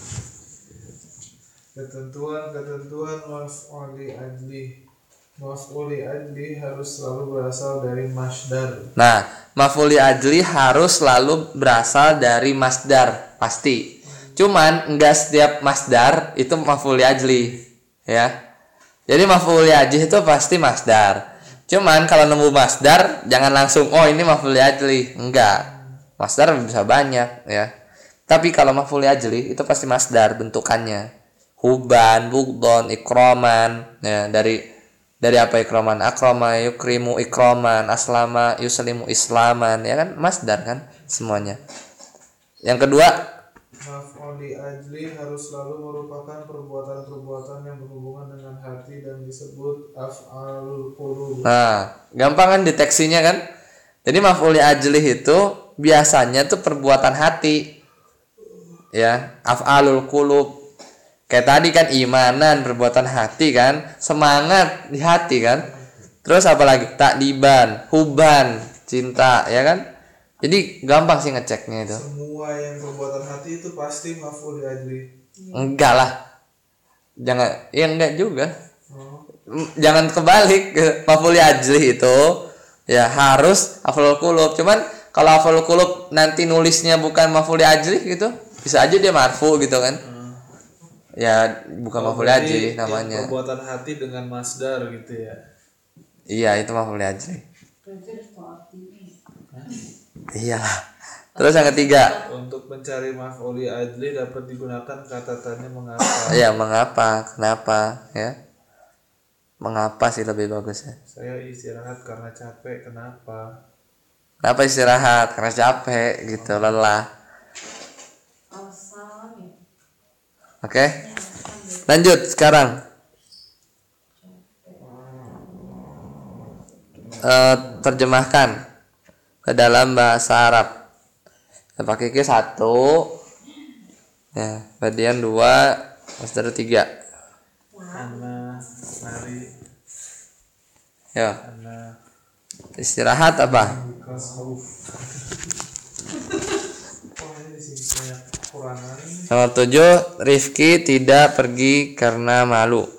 Ketentuan-ketentuan maf'uli ajli. Maf'uli ajli harus selalu berasal dari masdar. Nah, maf'ul ajli harus selalu berasal dari masdar, pasti. Cuman enggak setiap masdar itu maf'ul ajli, ya. Jadi maf'ul ajli itu pasti masdar. Cuman kalau nemu masdar jangan langsung oh ini maf'ul ajli, enggak. Masdar bisa banyak, ya. Tapi kalau maf'ul ajli itu pasti masdar bentukannya. Huban, bugdon, ikroman, ya, dari dari apa ikroman? Akroma yukrimu ikroman, aslama yuslimu islaman, ya kan masdar kan semuanya. Yang kedua, Maf'uli ajli harus selalu merupakan perbuatan-perbuatan yang berhubungan dengan hati dan disebut af'alul qulub. nah gampang kan deteksinya kan. Jadi maf'ul ajli itu biasanya tuh perbuatan hati, ya, af'alul qulub. Kayak tadi kan imanan, perbuatan hati kan, semangat di hati kan. Terus apa lagi? Takdiban, huban, cinta, ya kan. Jadi gampang sih ngeceknya itu. Semua yang perbuatan hati itu pasti maf'ul ajli. Enggak lah. Jangan, ya enggak juga. Oh. M- Jangan kebalik. Maf'ul ajli itu ya harus af'alul qulub. Cuman kalau af'alul qulub nanti nulisnya bukan maf'ul ajli gitu, bisa aja dia marfu gitu kan. Ya bukan Oh, maf'ul berarti ajli namanya. yang perbuatan hati dengan masdar gitu ya. Iya, itu maf'ul ajli. Berarti harus tahu artinya. Iya. Terus yang ketiga, Untuk mencari maf'uli ajli dapat digunakan kata tanya mengapa. ya mengapa, kenapa, ya. Mengapa sih lebih bagus ya. Saya istirahat karena capek. Kenapa? Kenapa istirahat? Karena capek gitu, lelah. Al-salam ya. Oke. Lanjut sekarang. Eh, terjemahkan ke dalam bahasa Arab. Kita pakai ke satu, ya, badian dua, masdar tiga. Ana mari. Ya, Ana istirahat apa? kasuf. Oh, ini sih banyak kurangan. Nomor tujuh, Rifki tidak pergi karena malu.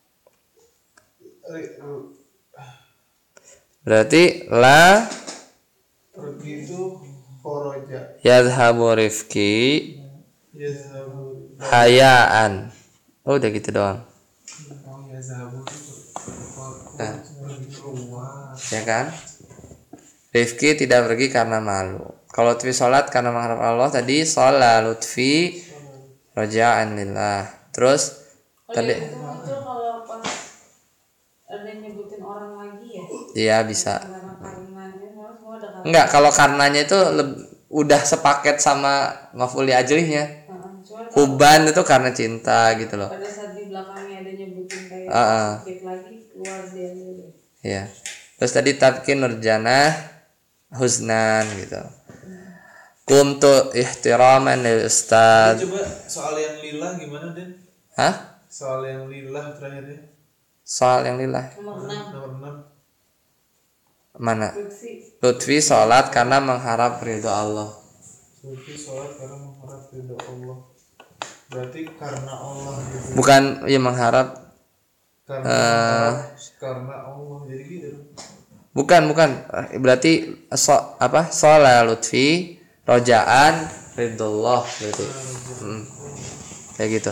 Ri- ru- Berarti la Pergi itu koroja. yadhabu Rifki Yazhabu. hayaan. Oh, udah gitu doang. Oh, yazhabu itu Nah. keluar. Ya kan? Rifki tidak pergi karena malu. Kalau Lutfi sholat karena mengharap Allah, tadi sholat Lutfi roja'an lillah. Terus Oh tadi iya, itu muncul kalau pas ada yang nyebutin orang lagi ya. iya bisa. Karena karenanya semua semua ada kata. Enggak, kalau karenanya itu leb- udah sepaket sama maf'ul ajlihnya. Heeh, cuman Huban itu karena cinta gitu loh. Pada saat di belakangnya ada nyebutin kayak Ah, ah. sedikit lagi keluar dia dulu. Iya. Terus tadi tabkin nurjana husnan gitu. Kumtu ihtiraman lil ustad. Coba soal yang lillah gimana Den? Hah? Soal yang lillah terakhirnya. Soal yang lillah. Nomor enam. Nomor enam. Mana? Lutfi. Lutfi sholat karena mengharap ridho Allah. Sufi sholat karena mengharap ridho Allah. Berarti karena Allah gitu. Bukan ya mengharap. Karena Eh. mengharap karena Allah jadi gitu. Bukan bukan. Berarti so, apa? Sholat Lutfi rojaan ridho Allah berarti. Hmm. Kayak gitu.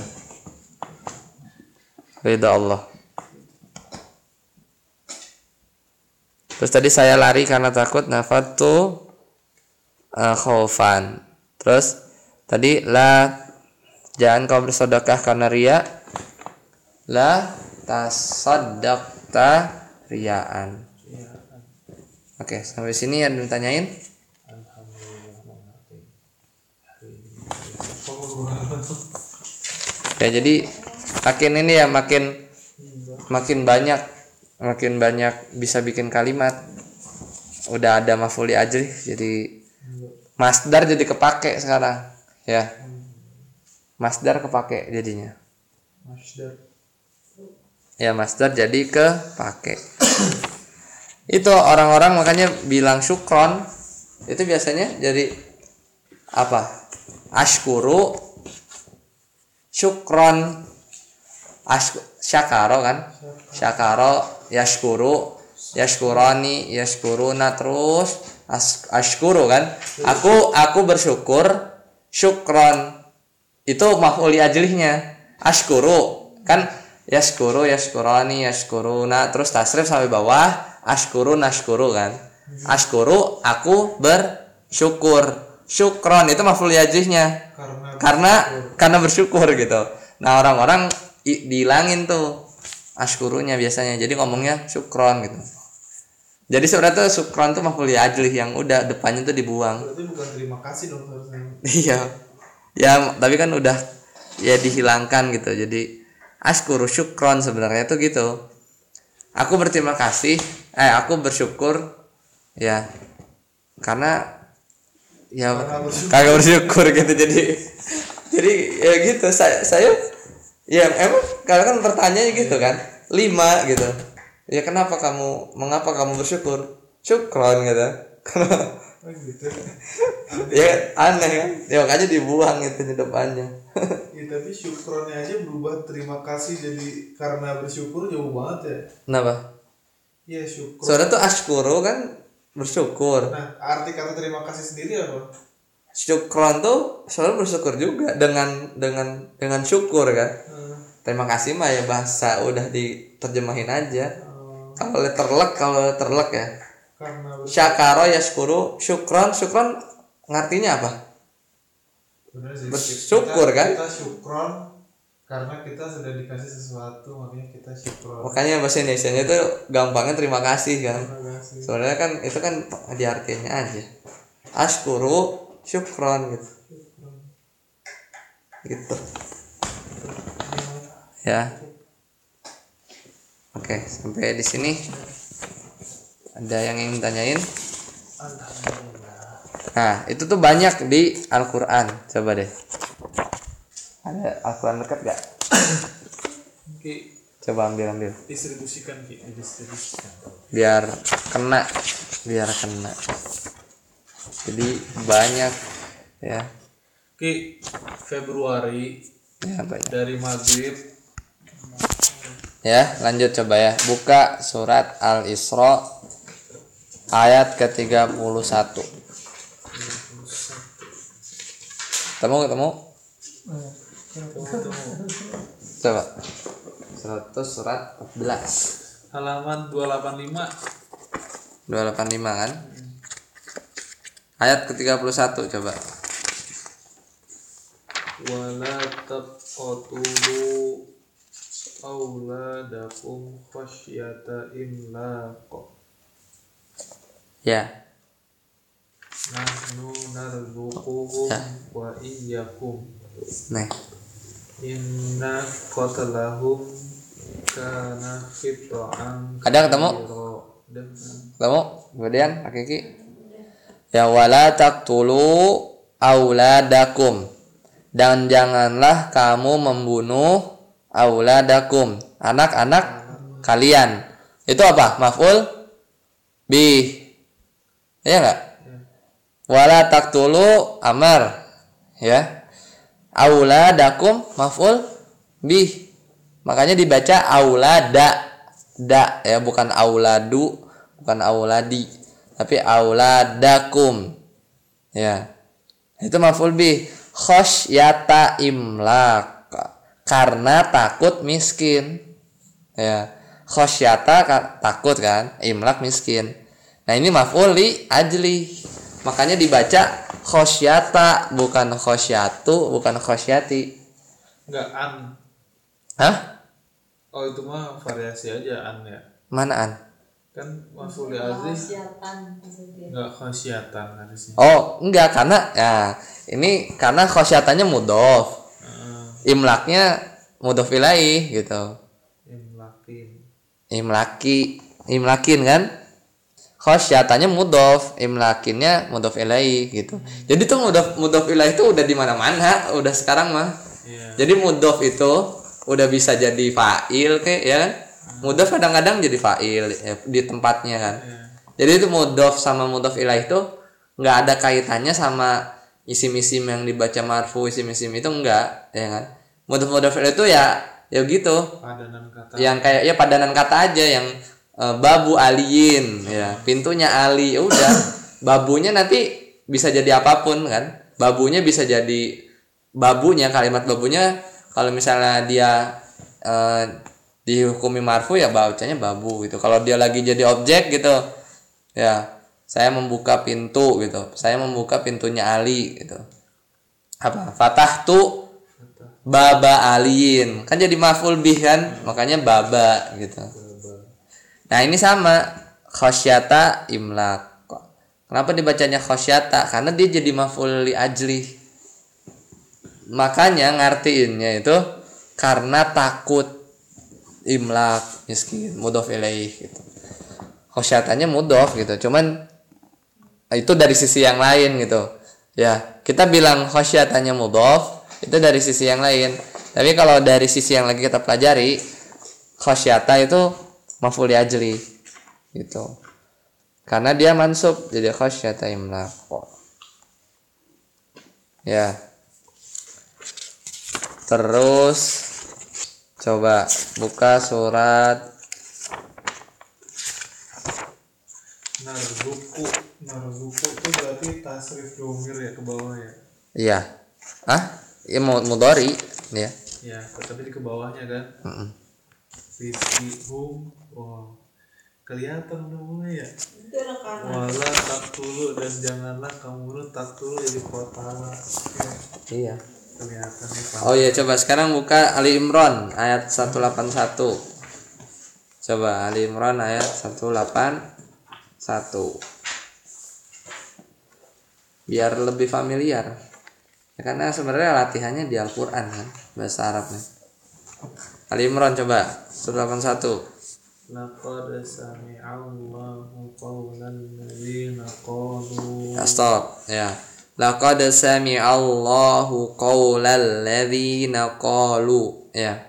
Ridho Allah. Terus tadi saya lari karena takut nafatu uh, khaufan. Terus tadi la jangan kau bersedekah karena ria. La tasaddaqta riaan. Oke, sampai sini yang ditanyain. Ya jadi makin ini ya makin makin banyak makin banyak bisa bikin kalimat. Udah ada maf'ul ajrih jadi masdar jadi kepake sekarang ya. Masdar kepake jadinya. Masdar. Ya masdar jadi kepake. Itu orang-orang makanya bilang syukron itu biasanya jadi apa? Ashkuru syukron Ash, syakaro kan syakaro yashkuru yashkurani yashkuruna terus as, ashkuru kan aku aku bersyukur syukron itu maf'ul ajlihnya ashkuru kan yashkuru yashkurani yashkuruna terus tasrif sampai bawah ashkuru nashkuru kan ashkuru aku bersyukur syukron itu maf'ul ajlihnya Karena karena karena bersyukur gitu. Nah orang-orang i, dihilangin tuh ashkurunya biasanya jadi ngomongnya syukron gitu. Jadi sebenarnya tuh syukron tuh maf'ul ajlih yang udah depannya tuh dibuang. berarti bukan terima kasih dong harusnya. Iya ya tapi kan udah ya dihilangkan gitu jadi ashkuru syukron sebenarnya tuh gitu. Aku berterima kasih eh aku bersyukur ya karena ya kagak bersyukur gitu jadi jadi ya gitu saya saya ya emang kalau kan pertanyaannya gitu kan lima gitu ya kenapa kamu mengapa kamu bersyukur syukron gitu Oh gitu. ya aneh kan ya makanya dibuang itu di depannya. Ya, tapi syukronnya aja berubah terima kasih jadi karena bersyukur jauh banget ya. Kenapa? Iya syukur. Soalnya tuh ashkuru kan bersyukur. Nah arti kata terima kasih sendiri apa? Syukron tuh soalnya bersyukur juga dengan dengan dengan syukur kan. Hmm. Terima kasih mah ya bahasa udah diterjemahin aja. Hmm. Kalau letterlek kalau letterlek ya. Karena bersyukur. Syakaro yashkuru syukron syukron ngartinya apa? Bener sih. Bersyukur, Kita- kan? Kita syukron karena kita sudah dikasih sesuatu makanya kita syukron. Makanya bahasa Indonesianya itu gampangnya terima kasih kan. Terima kasih. Soalnya kan itu kan di artinya aja. Ashkuru syukron gitu. Gitu. Ya. Oke, sampai di sini. Ada yang ingin tanyain? Nah, itu tuh banyak di Al-Qur'an. Coba deh. Ada Al-Qur'an dekat gak? Oke, Coba ambil ambil. distribusikan Ki, distribusikan. Biar kena, biar kena. Jadi banyak ya. Oke, Februari Ya, banyak. dari Maghrib. Ya, lanjut coba ya. Buka surat Al-Isra ayat ke tiga puluh satu. Ketemu ketemu? Coba. seratus surat empat belas. Halaman dua ratus delapan puluh lima. dua ratus delapan puluh lima kan? Ayat ke tiga puluh satu coba. Wala taqtulu auladakum khasyata imlaq. Ya. Nahnu narzuquhum Ya. wa iyyakum. Nah, Inna qatalahum kana khita'an ada ketemu? dan Ketemu? Kemudian hakiki. Ya wala taqtulu auladakum. Dan janganlah kamu membunuh auladakum, anak-anak kalian. Itu apa? Maf'ul bih. Ya enggak? Wala taqtulu amar. Ya. Auladakum maf'ul bih. Makanya dibaca aulada. Da ya, bukan auladu, bukan auladi, tapi auladakum. Ya. Itu maf'ul bih. Khosyata imlak, karena takut miskin. Ya. Khosyata takut kan, imlak miskin. Nah, ini maf'ul li ajli. Makanya dibaca khosyata, bukan khosyatu, bukan khosyati. enggak an. Hah? Oh, itu mah variasi aja an ya. Mana an? Kan maf'ul li ajli Khosiatan maksudnya. enggak khosyatan harusnya. Oh, enggak, karena ya ini karena khosyatannya mudhof. Heeh. Imlaknya mudhof ilaih gitu. Imlakin. Imlaki, imlakin kan? Khosyatannya mudhof, imlakinnya mudhof ilaih gitu. Jadi tuh mudhof mudhof ilaih itu udah di mana-mana, udah sekarang mah. Iya. Jadi mudhof itu udah bisa jadi fa'il kayak ya kan? Mudhof kadang-kadang jadi fa'il ya, di tempatnya kan. Iya. Jadi itu mudhof sama mudhof ilaih itu nggak ada kaitannya sama isim-isim yang dibaca marfu, isim-isim itu enggak, ya kan? Mudhof-mudhof ilaih itu ya ya gitu. Padanan kata. Yang kayak ya padanan kata aja, yang e, babu aliin ya, pintunya ali, ya udah. Babunya nanti bisa jadi apapun kan? Babunya bisa jadi babunya, kalimat babunya kalau misalnya dia e, dihukumi marfu ya bacanya babu gitu. Kalau dia lagi jadi objek gitu, ya saya membuka pintu gitu, saya membuka pintunya Ali gitu. Apa? Fatahtu baba aliin, kan jadi maf'ul bih kan, makanya baba gitu. Nah ini sama khosyata imlak. Kenapa dibacanya khosyata? Karena dia jadi maf'ul li ajli. Makanya ngartiinnya itu karena takut imlak miskin, mudhof ilaih gitu. Khosyatanya mudhof gitu, cuman itu dari sisi yang lain gitu. Ya, kita bilang khosyatanya mudhof itu dari sisi yang lain. Tapi kalau dari sisi yang lagi kita pelajari, khosyata itu maf'ul li ajli gitu. Karena dia mansub jadi khosyata imlaq. Ya. Terus coba buka surat Narzuku. Narzuku itu berarti tasrif domir ya, ke bawah ya. iya. Ah, ya mudhari ya. Ya, tapi di ke bawahnya kan. Heeh. Fisihum. Wow. Kelihatan udah mulai ya. Itu anak kanan. Wala taktulu, dan janganlah kamu taktulu jadi kota. Ya, Iya. kelihatan nih Pak. Oh iya, coba sekarang buka Ali Imran ayat seratus delapan puluh satu. Coba Ali Imran ayat seratus delapan puluh satu. Biar lebih familiar. Ya, karena sebenarnya latihannya di Al-Qur'an kan, bahasa Arabnya. Ali Imran coba seratus delapan puluh satu. Laqad sami'allahu qawlan ladzina qalu. Ya, stop. Ya. Laqad sami'allahu qaulal ladzina qalu. Ya.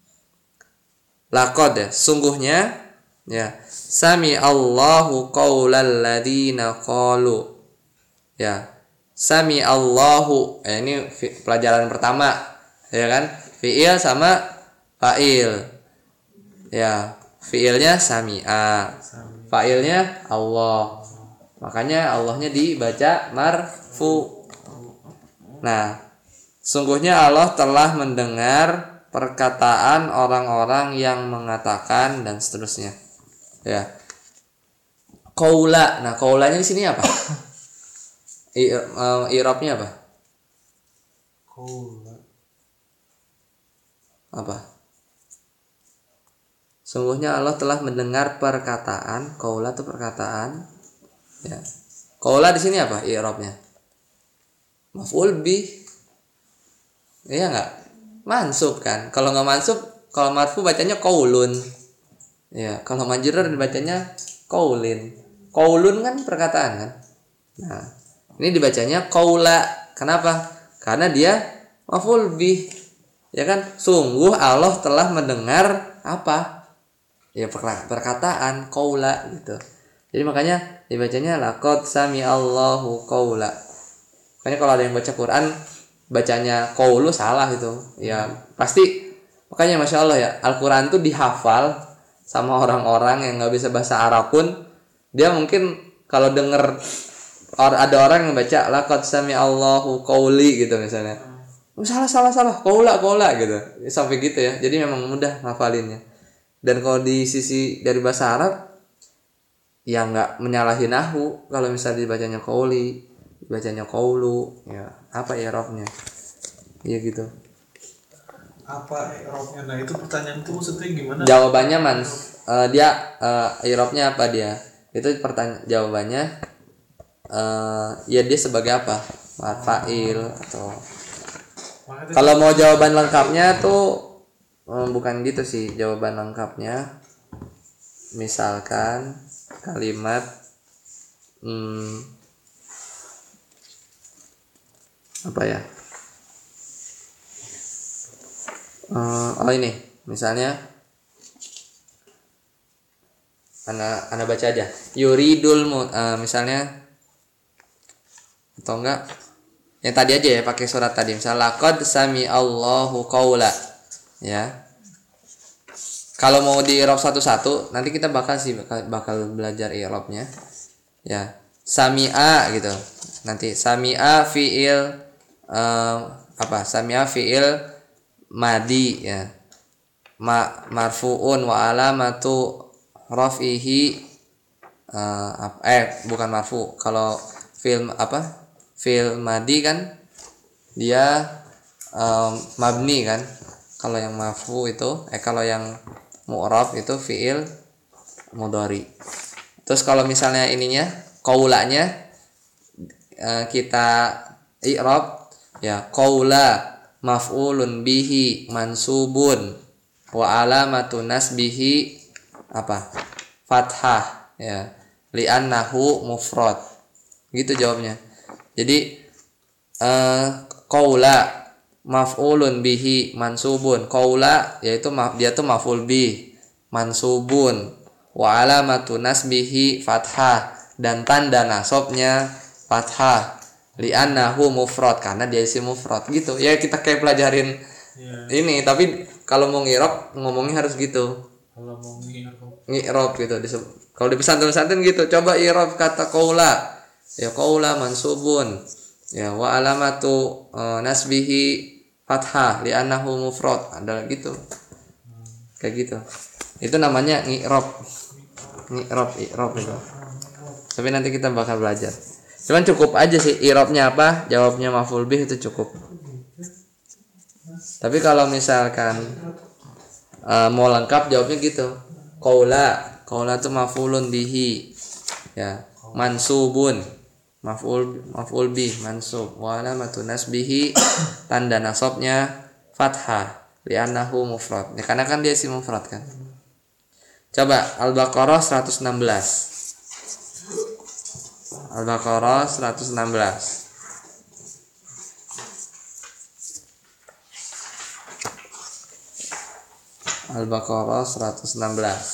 Laqad ya, sungguhnya ya. Sami'allahu qaulal ladzina qalu. Ya. Sami'allahu. Ya, ini pelajaran pertama, ya kan? Fi'il sama fa'il. Ya, fi'ilnya sami'a. Fa'ilnya Allah. Makanya Allahnya dibaca marfu. Nah, sungguhnya Allah telah mendengar perkataan orang-orang yang mengatakan dan seterusnya. Ya. Qaula. Nah, qaulanya di sini apa? I, uh, i'rabnya apa? Qaula. Apa? Sungguhnya Allah telah mendengar perkataan. Qaula itu perkataan. Ya. Qaula di sini apa i'rabnya? Maf'ul bih. Iya nggak? Mansub kan. Kalau nggak mansub, kalau marfu bacanya qaulun. Ya, kalau majrur dibacanya qaulin. Qaulun kan perkataan kan. Nah, ini dibacanya qaula. Kenapa? Karena dia maf'ul bih. Ya kan? Sungguh Allah telah mendengar apa? Ya perkataan qaula gitu. Jadi makanya dibacanya laqad sami'allahu qaula. Makanya kalau ada yang baca Quran bacanya qaulu salah gitu. Ya pasti, makanya Masya Allah ya, Al-Quran tuh dihafal sama orang-orang yang nggak bisa bahasa Arab pun, dia mungkin kalau denger or, ada orang yang baca laqad sami'allahu qauli gitu misalnya, oh, salah salah salah qaula qaula gitu, sampai gitu ya. Jadi memang mudah hafalinnya. Dan kalau di sisi dari bahasa Arab ya nggak menyalahi nahwu kalau misalnya dibacanya qauli, dibacanya qaulu, ya apa i'rabnya? Iya gitu. Apa i'rabnya? Nah, itu pertanyaan itu maksudnya gimana? Jawabannya man uh, dia uh, i'rabnya apa dia? Itu pertanyaan jawabannya uh, ya dia sebagai apa? Fa'il atau kalau mau jawaban lengkapnya tuh um, bukan gitu sih jawaban lengkapnya. Misalkan kalimat hmm, apa ya? Uh, oh ini misalnya ana ana baca aja yuridul uh, misalnya, atau enggak yang tadi aja ya, pakai surat tadi misalnya laqad sami'allahu qaula ya. Kalau mau di i'rab satu-satu nanti kita bakal sih bakal, bakal belajar i'rabnya ya. Sami'a gitu, nanti sami'a fi'il uh, apa sami'a fi'il madi ya, ma marfuun wa alamatu rafihi uh, eh bukan marfu. Kalau film apa film madi kan dia um, mabni kan. Kalau yang marfu itu eh kalau yang mu'rab itu fiil mudhari. Terus kalau misalnya ininya qaulanya uh, kita i'rab ya qaula maf'ulun bihi mansubun wa alamatu nasbihi apa? Fathah ya. Li'annahu mufrad. Gitu jawabnya. Jadi eh qaula maf'ulun bihi mansubun. Qaula yaitu dia tuh maf'ul bih mansubun wa alamatu nasbihi fathah, dan tanda nasabnya fathah. Li'annahu mufrad, karena dia isim mufrad gitu. Ya kita kayak pelajarin yeah. Ini, tapi kalau mau ngirab ngomongnya harus gitu. Kalau mau ngirab ngirab gitu. Kalau di pesantren-pesantren gitu, coba i'rab kata qaula. Ya qaula mansubun. Ya wa alamatu uh, nasbihi fathah li'annahu mufrad. Ada gitu. Hmm. Kayak gitu. Itu namanya ngirab. Ngirab i'rab itu. Tapi nanti kita bakal belajar. Cuman cukup aja sih i'rabnya apa, jawabnya maf'ul bih itu cukup. Tapi kalau misalkan uh, mau lengkap jawabnya gitu. Qaula, qaula itu maf'ulun bihi. Ya, mansubun. Maf'ul maf'ul bih mansub. Wa alamatu nasbihi, tanda nasabnya fathah li'annahu mufrad. Ya, karena kan dia isim mufrad kan. Coba Al-Baqarah seratus enam belas. Al-Baqarah seratus enam belas. Al-Baqarah seratus enam belas.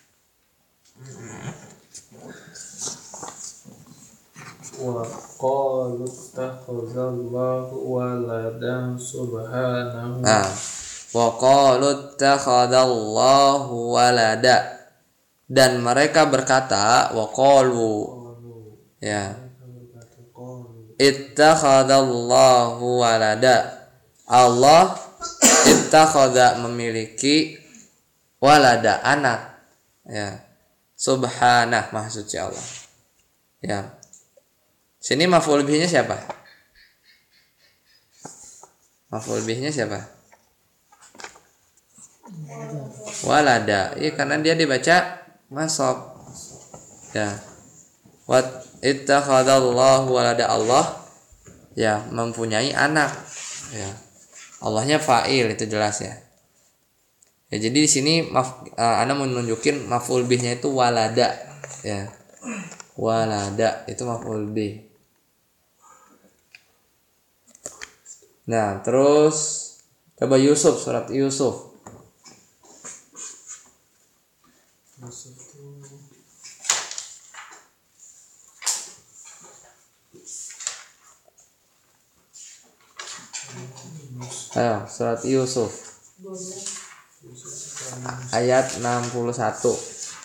Wa qalu takhazallahu waladan subhanahu. Nah, wa qalu takhadallahu walada, dan mereka berkata wa qalu ya ittakhadallahu walada, Allah ittakhadha memiliki walada anak ya, subhanah maha suci Allah ya. Sini maf'ul bihnya siapa? Maf'ul bihnya siapa? Walada. Iya, karena dia dibaca masab ya. Wat ittakhadallahu walada, Allah ya mempunyai anak ya. Allahnya fa'il, itu jelas ya. Ya jadi di sini maf, uh, Anda mau nunjukin maf'ul bihnya itu walada ya. Walada itu maf'ul bih. Nah, terus coba Yusuf, surat Yusuf. Yusuf tuh Ayo, surat Yusuf ayat enam puluh satu.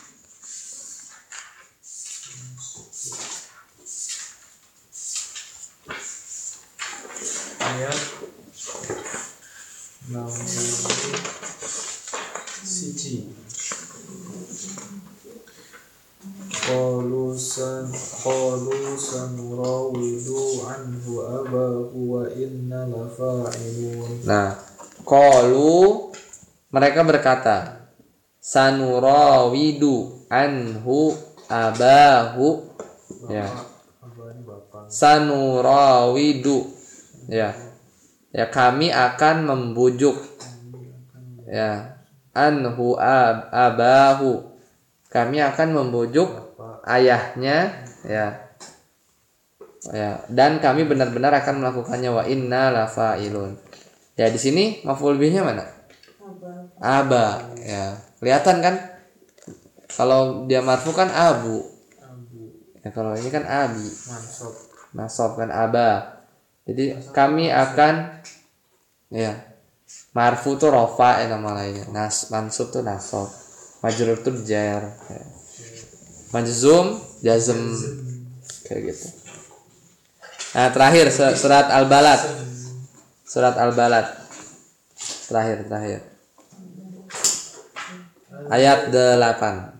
ayat enam puluh siji. Qalu san qalu sanurawidu anhu abahu wa inna lafa'ilun. Nah, qalu mereka berkata, sanurawidu anhu abahu ya. Abani bapak. Sanurawidu ya. Ya, kami akan membujuk ya anhu ab, abahu. Kami akan membujuk ayahnya ya. Ya, dan kami benar-benar akan melakukannya wa inna lafa'ilun. Ya, di sini maf'ul bihnya mana? Aba ya. Kelihatan kan? Kalau dia marfu kan abu. Ya, kalau ini kan abi. Mansub. Nasab kan aba. Jadi kami akan ya. Marfu tuh rofa ya nama lainnya. Nas mansub tuh nasab. Majrur tuh jar. Ya. Majzum jazm kayak gitu. Nah, terakhir surat Al-Balad. Surat Al-Balad. Terakhir terakhir. Ayat delapan.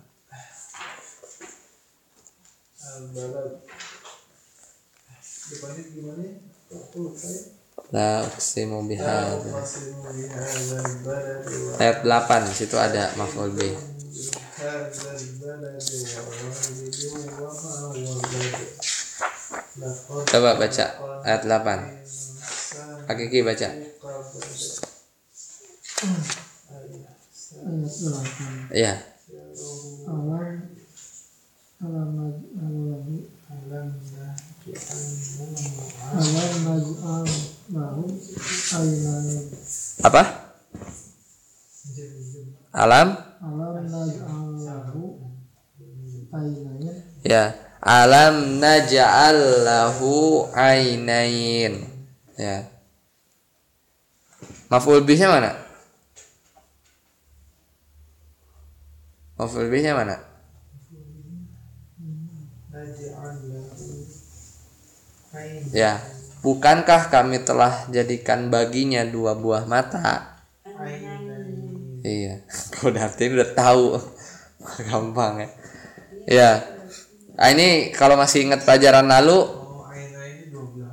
Al-Balad. Depannya gimana? Aku lupa ya. La uqsimu bihadza. Uqsimu bihadzal baladi wa Ayat delapan di situ ada maf'ul bih. hadzal baladi wa walidin wa ma walad. Laqad Coba baca ayat delapan. Hakiki baca. Iya. Alam alam alam alam naj'al lahu aynain. Apa? Alam? Alam naj'al lahu aynain. Ya. Alam naj'al lahu ainain. Ya. Maf'ul bihnya mana? Maf'ul bihnya mana? Ya. Bukankah kami telah jadikan baginya dua buah mata? Iya. Kau dari udah tahu. Gampang ya. Ya. Nah, ini kalau masih ingat pelajaran lalu, Oh, aina ini dua belah.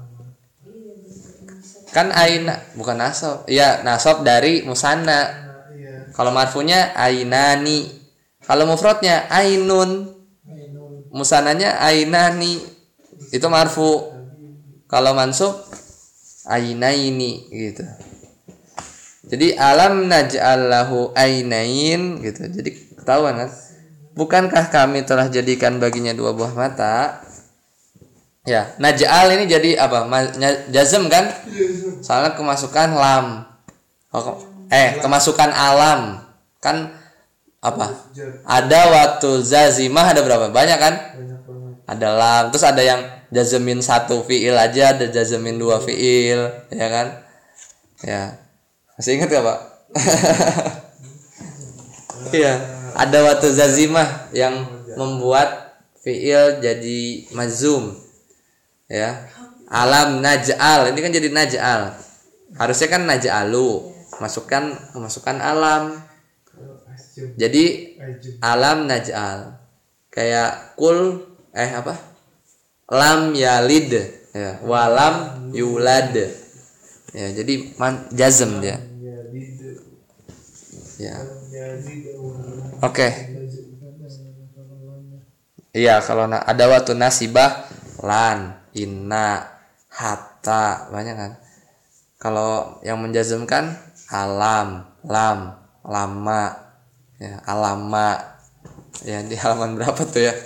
kan aina bukan nasab. Iya, nasab dari musanna. Nah, iya. Kalau marfunya ainani. Kalau mufradnya ainun. Ainun. Musananya ainani. Itu marfu. Kalau mansub ainaini gitu. Jadi alam naj'al lahu ainain gitu. Jadi ketahuan kan? Bukankah kami telah jadikan baginya dua buah mata? Ya, naj'al ini jadi apa? Jazm kan? Soalnya kemasukan lam. Oh, eh, kemasukan alam. Kan apa? Ada waktu zazimah ada berapa? Banyak kan? Banyak banget. Ada lam, terus ada yang jazmin satu fiil aja, ada jazmin dua fiil, ya kan? Ya. Masih ingat gak, Pak? Iya. Ada waktu zazimah yang membuat fiil jadi mazum. Ya. Alam naj'al, ini kan jadi naj'al. Harusnya kan naj'alu. Masukkan masukkan alam. Jadi alam naj'al. Kayak kul eh apa? Lam yalid ya, walam yulad. Ya, jadi man, jazm dia. Ya. Oke. Okay. Iya, kalau na- ada waktu nasibah lan, inna, hatta, banyak kan? Kalau yang menjazmkan alam, lam, lama, ya, alama. Ya di halaman berapa tuh ya?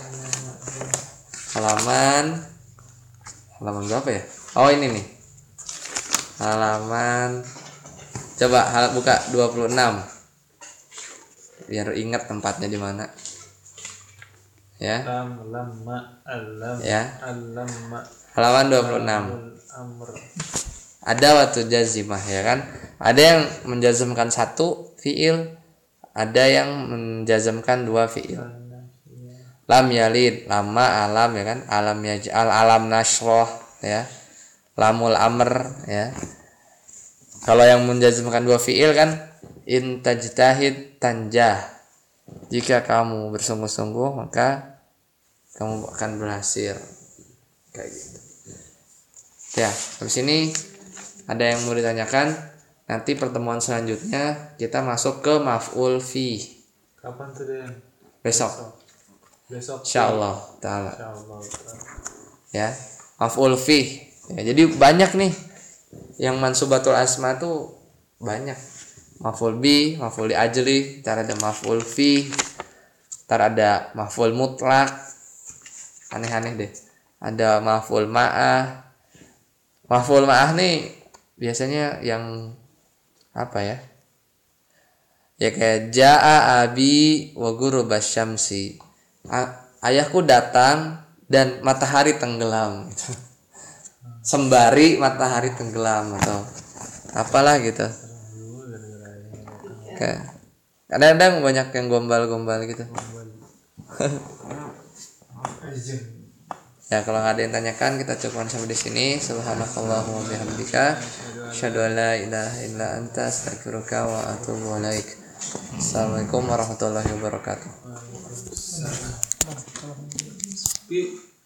Halaman halaman berapa ya? Oh ini nih. Halaman coba hal buka dua puluh enam. Biar ingat tempatnya di mana. Ya. Lam lamma alam Ya. alamma Halaman dua puluh enam. amr. Ada waktu jazimah ya kan? Ada yang menjazmkan satu fiil, ada yang menjazmkan dua fiil. Lam yalid, lama alam ya kan? Alam yaj'al, alam nasroh ya. Lamul amr ya. Kalau yang menjazmkan dua fiil kan in tajtahid tanjah. Jika kamu bersungguh-sungguh maka kamu akan berhasil. Kayak gitu. Ya, habis ini ada yang mau ditanyakan? Nanti pertemuan selanjutnya kita masuk ke maf'ul fi. Kapan tuh Den? Besok. Besok. Insyaallah taala. Insyaallah. Ya, maf'ul fi. Ya, jadi banyak nih yang mansubatul asma tuh banyak. Maf'ul bi, maf'ul li ajli, ntar ada maf'ul fi, ntar ada maf'ul mutlak. Aneh-aneh deh. Ada maf'ul ma'ah. Maf'ul ma'ah nih biasanya yang apa ya? Ya kayak jaa abi wa ghurubas syamsi. Ayahku datang dan matahari tenggelam gitu. Sembari matahari tenggelam atau apalah gitu. Kayak kadang-kadang banyak yang gombal-gombal gitu. Ya kalau nggak ada yang tanyakan kita cukupkan sampai di sini. Subhanakallahumma wa bihamdika asyhadu an la ilaha illa anta astaghfiruka wa atubu ilaik. Assalamualaikum warahmatullahi wabarakatuh.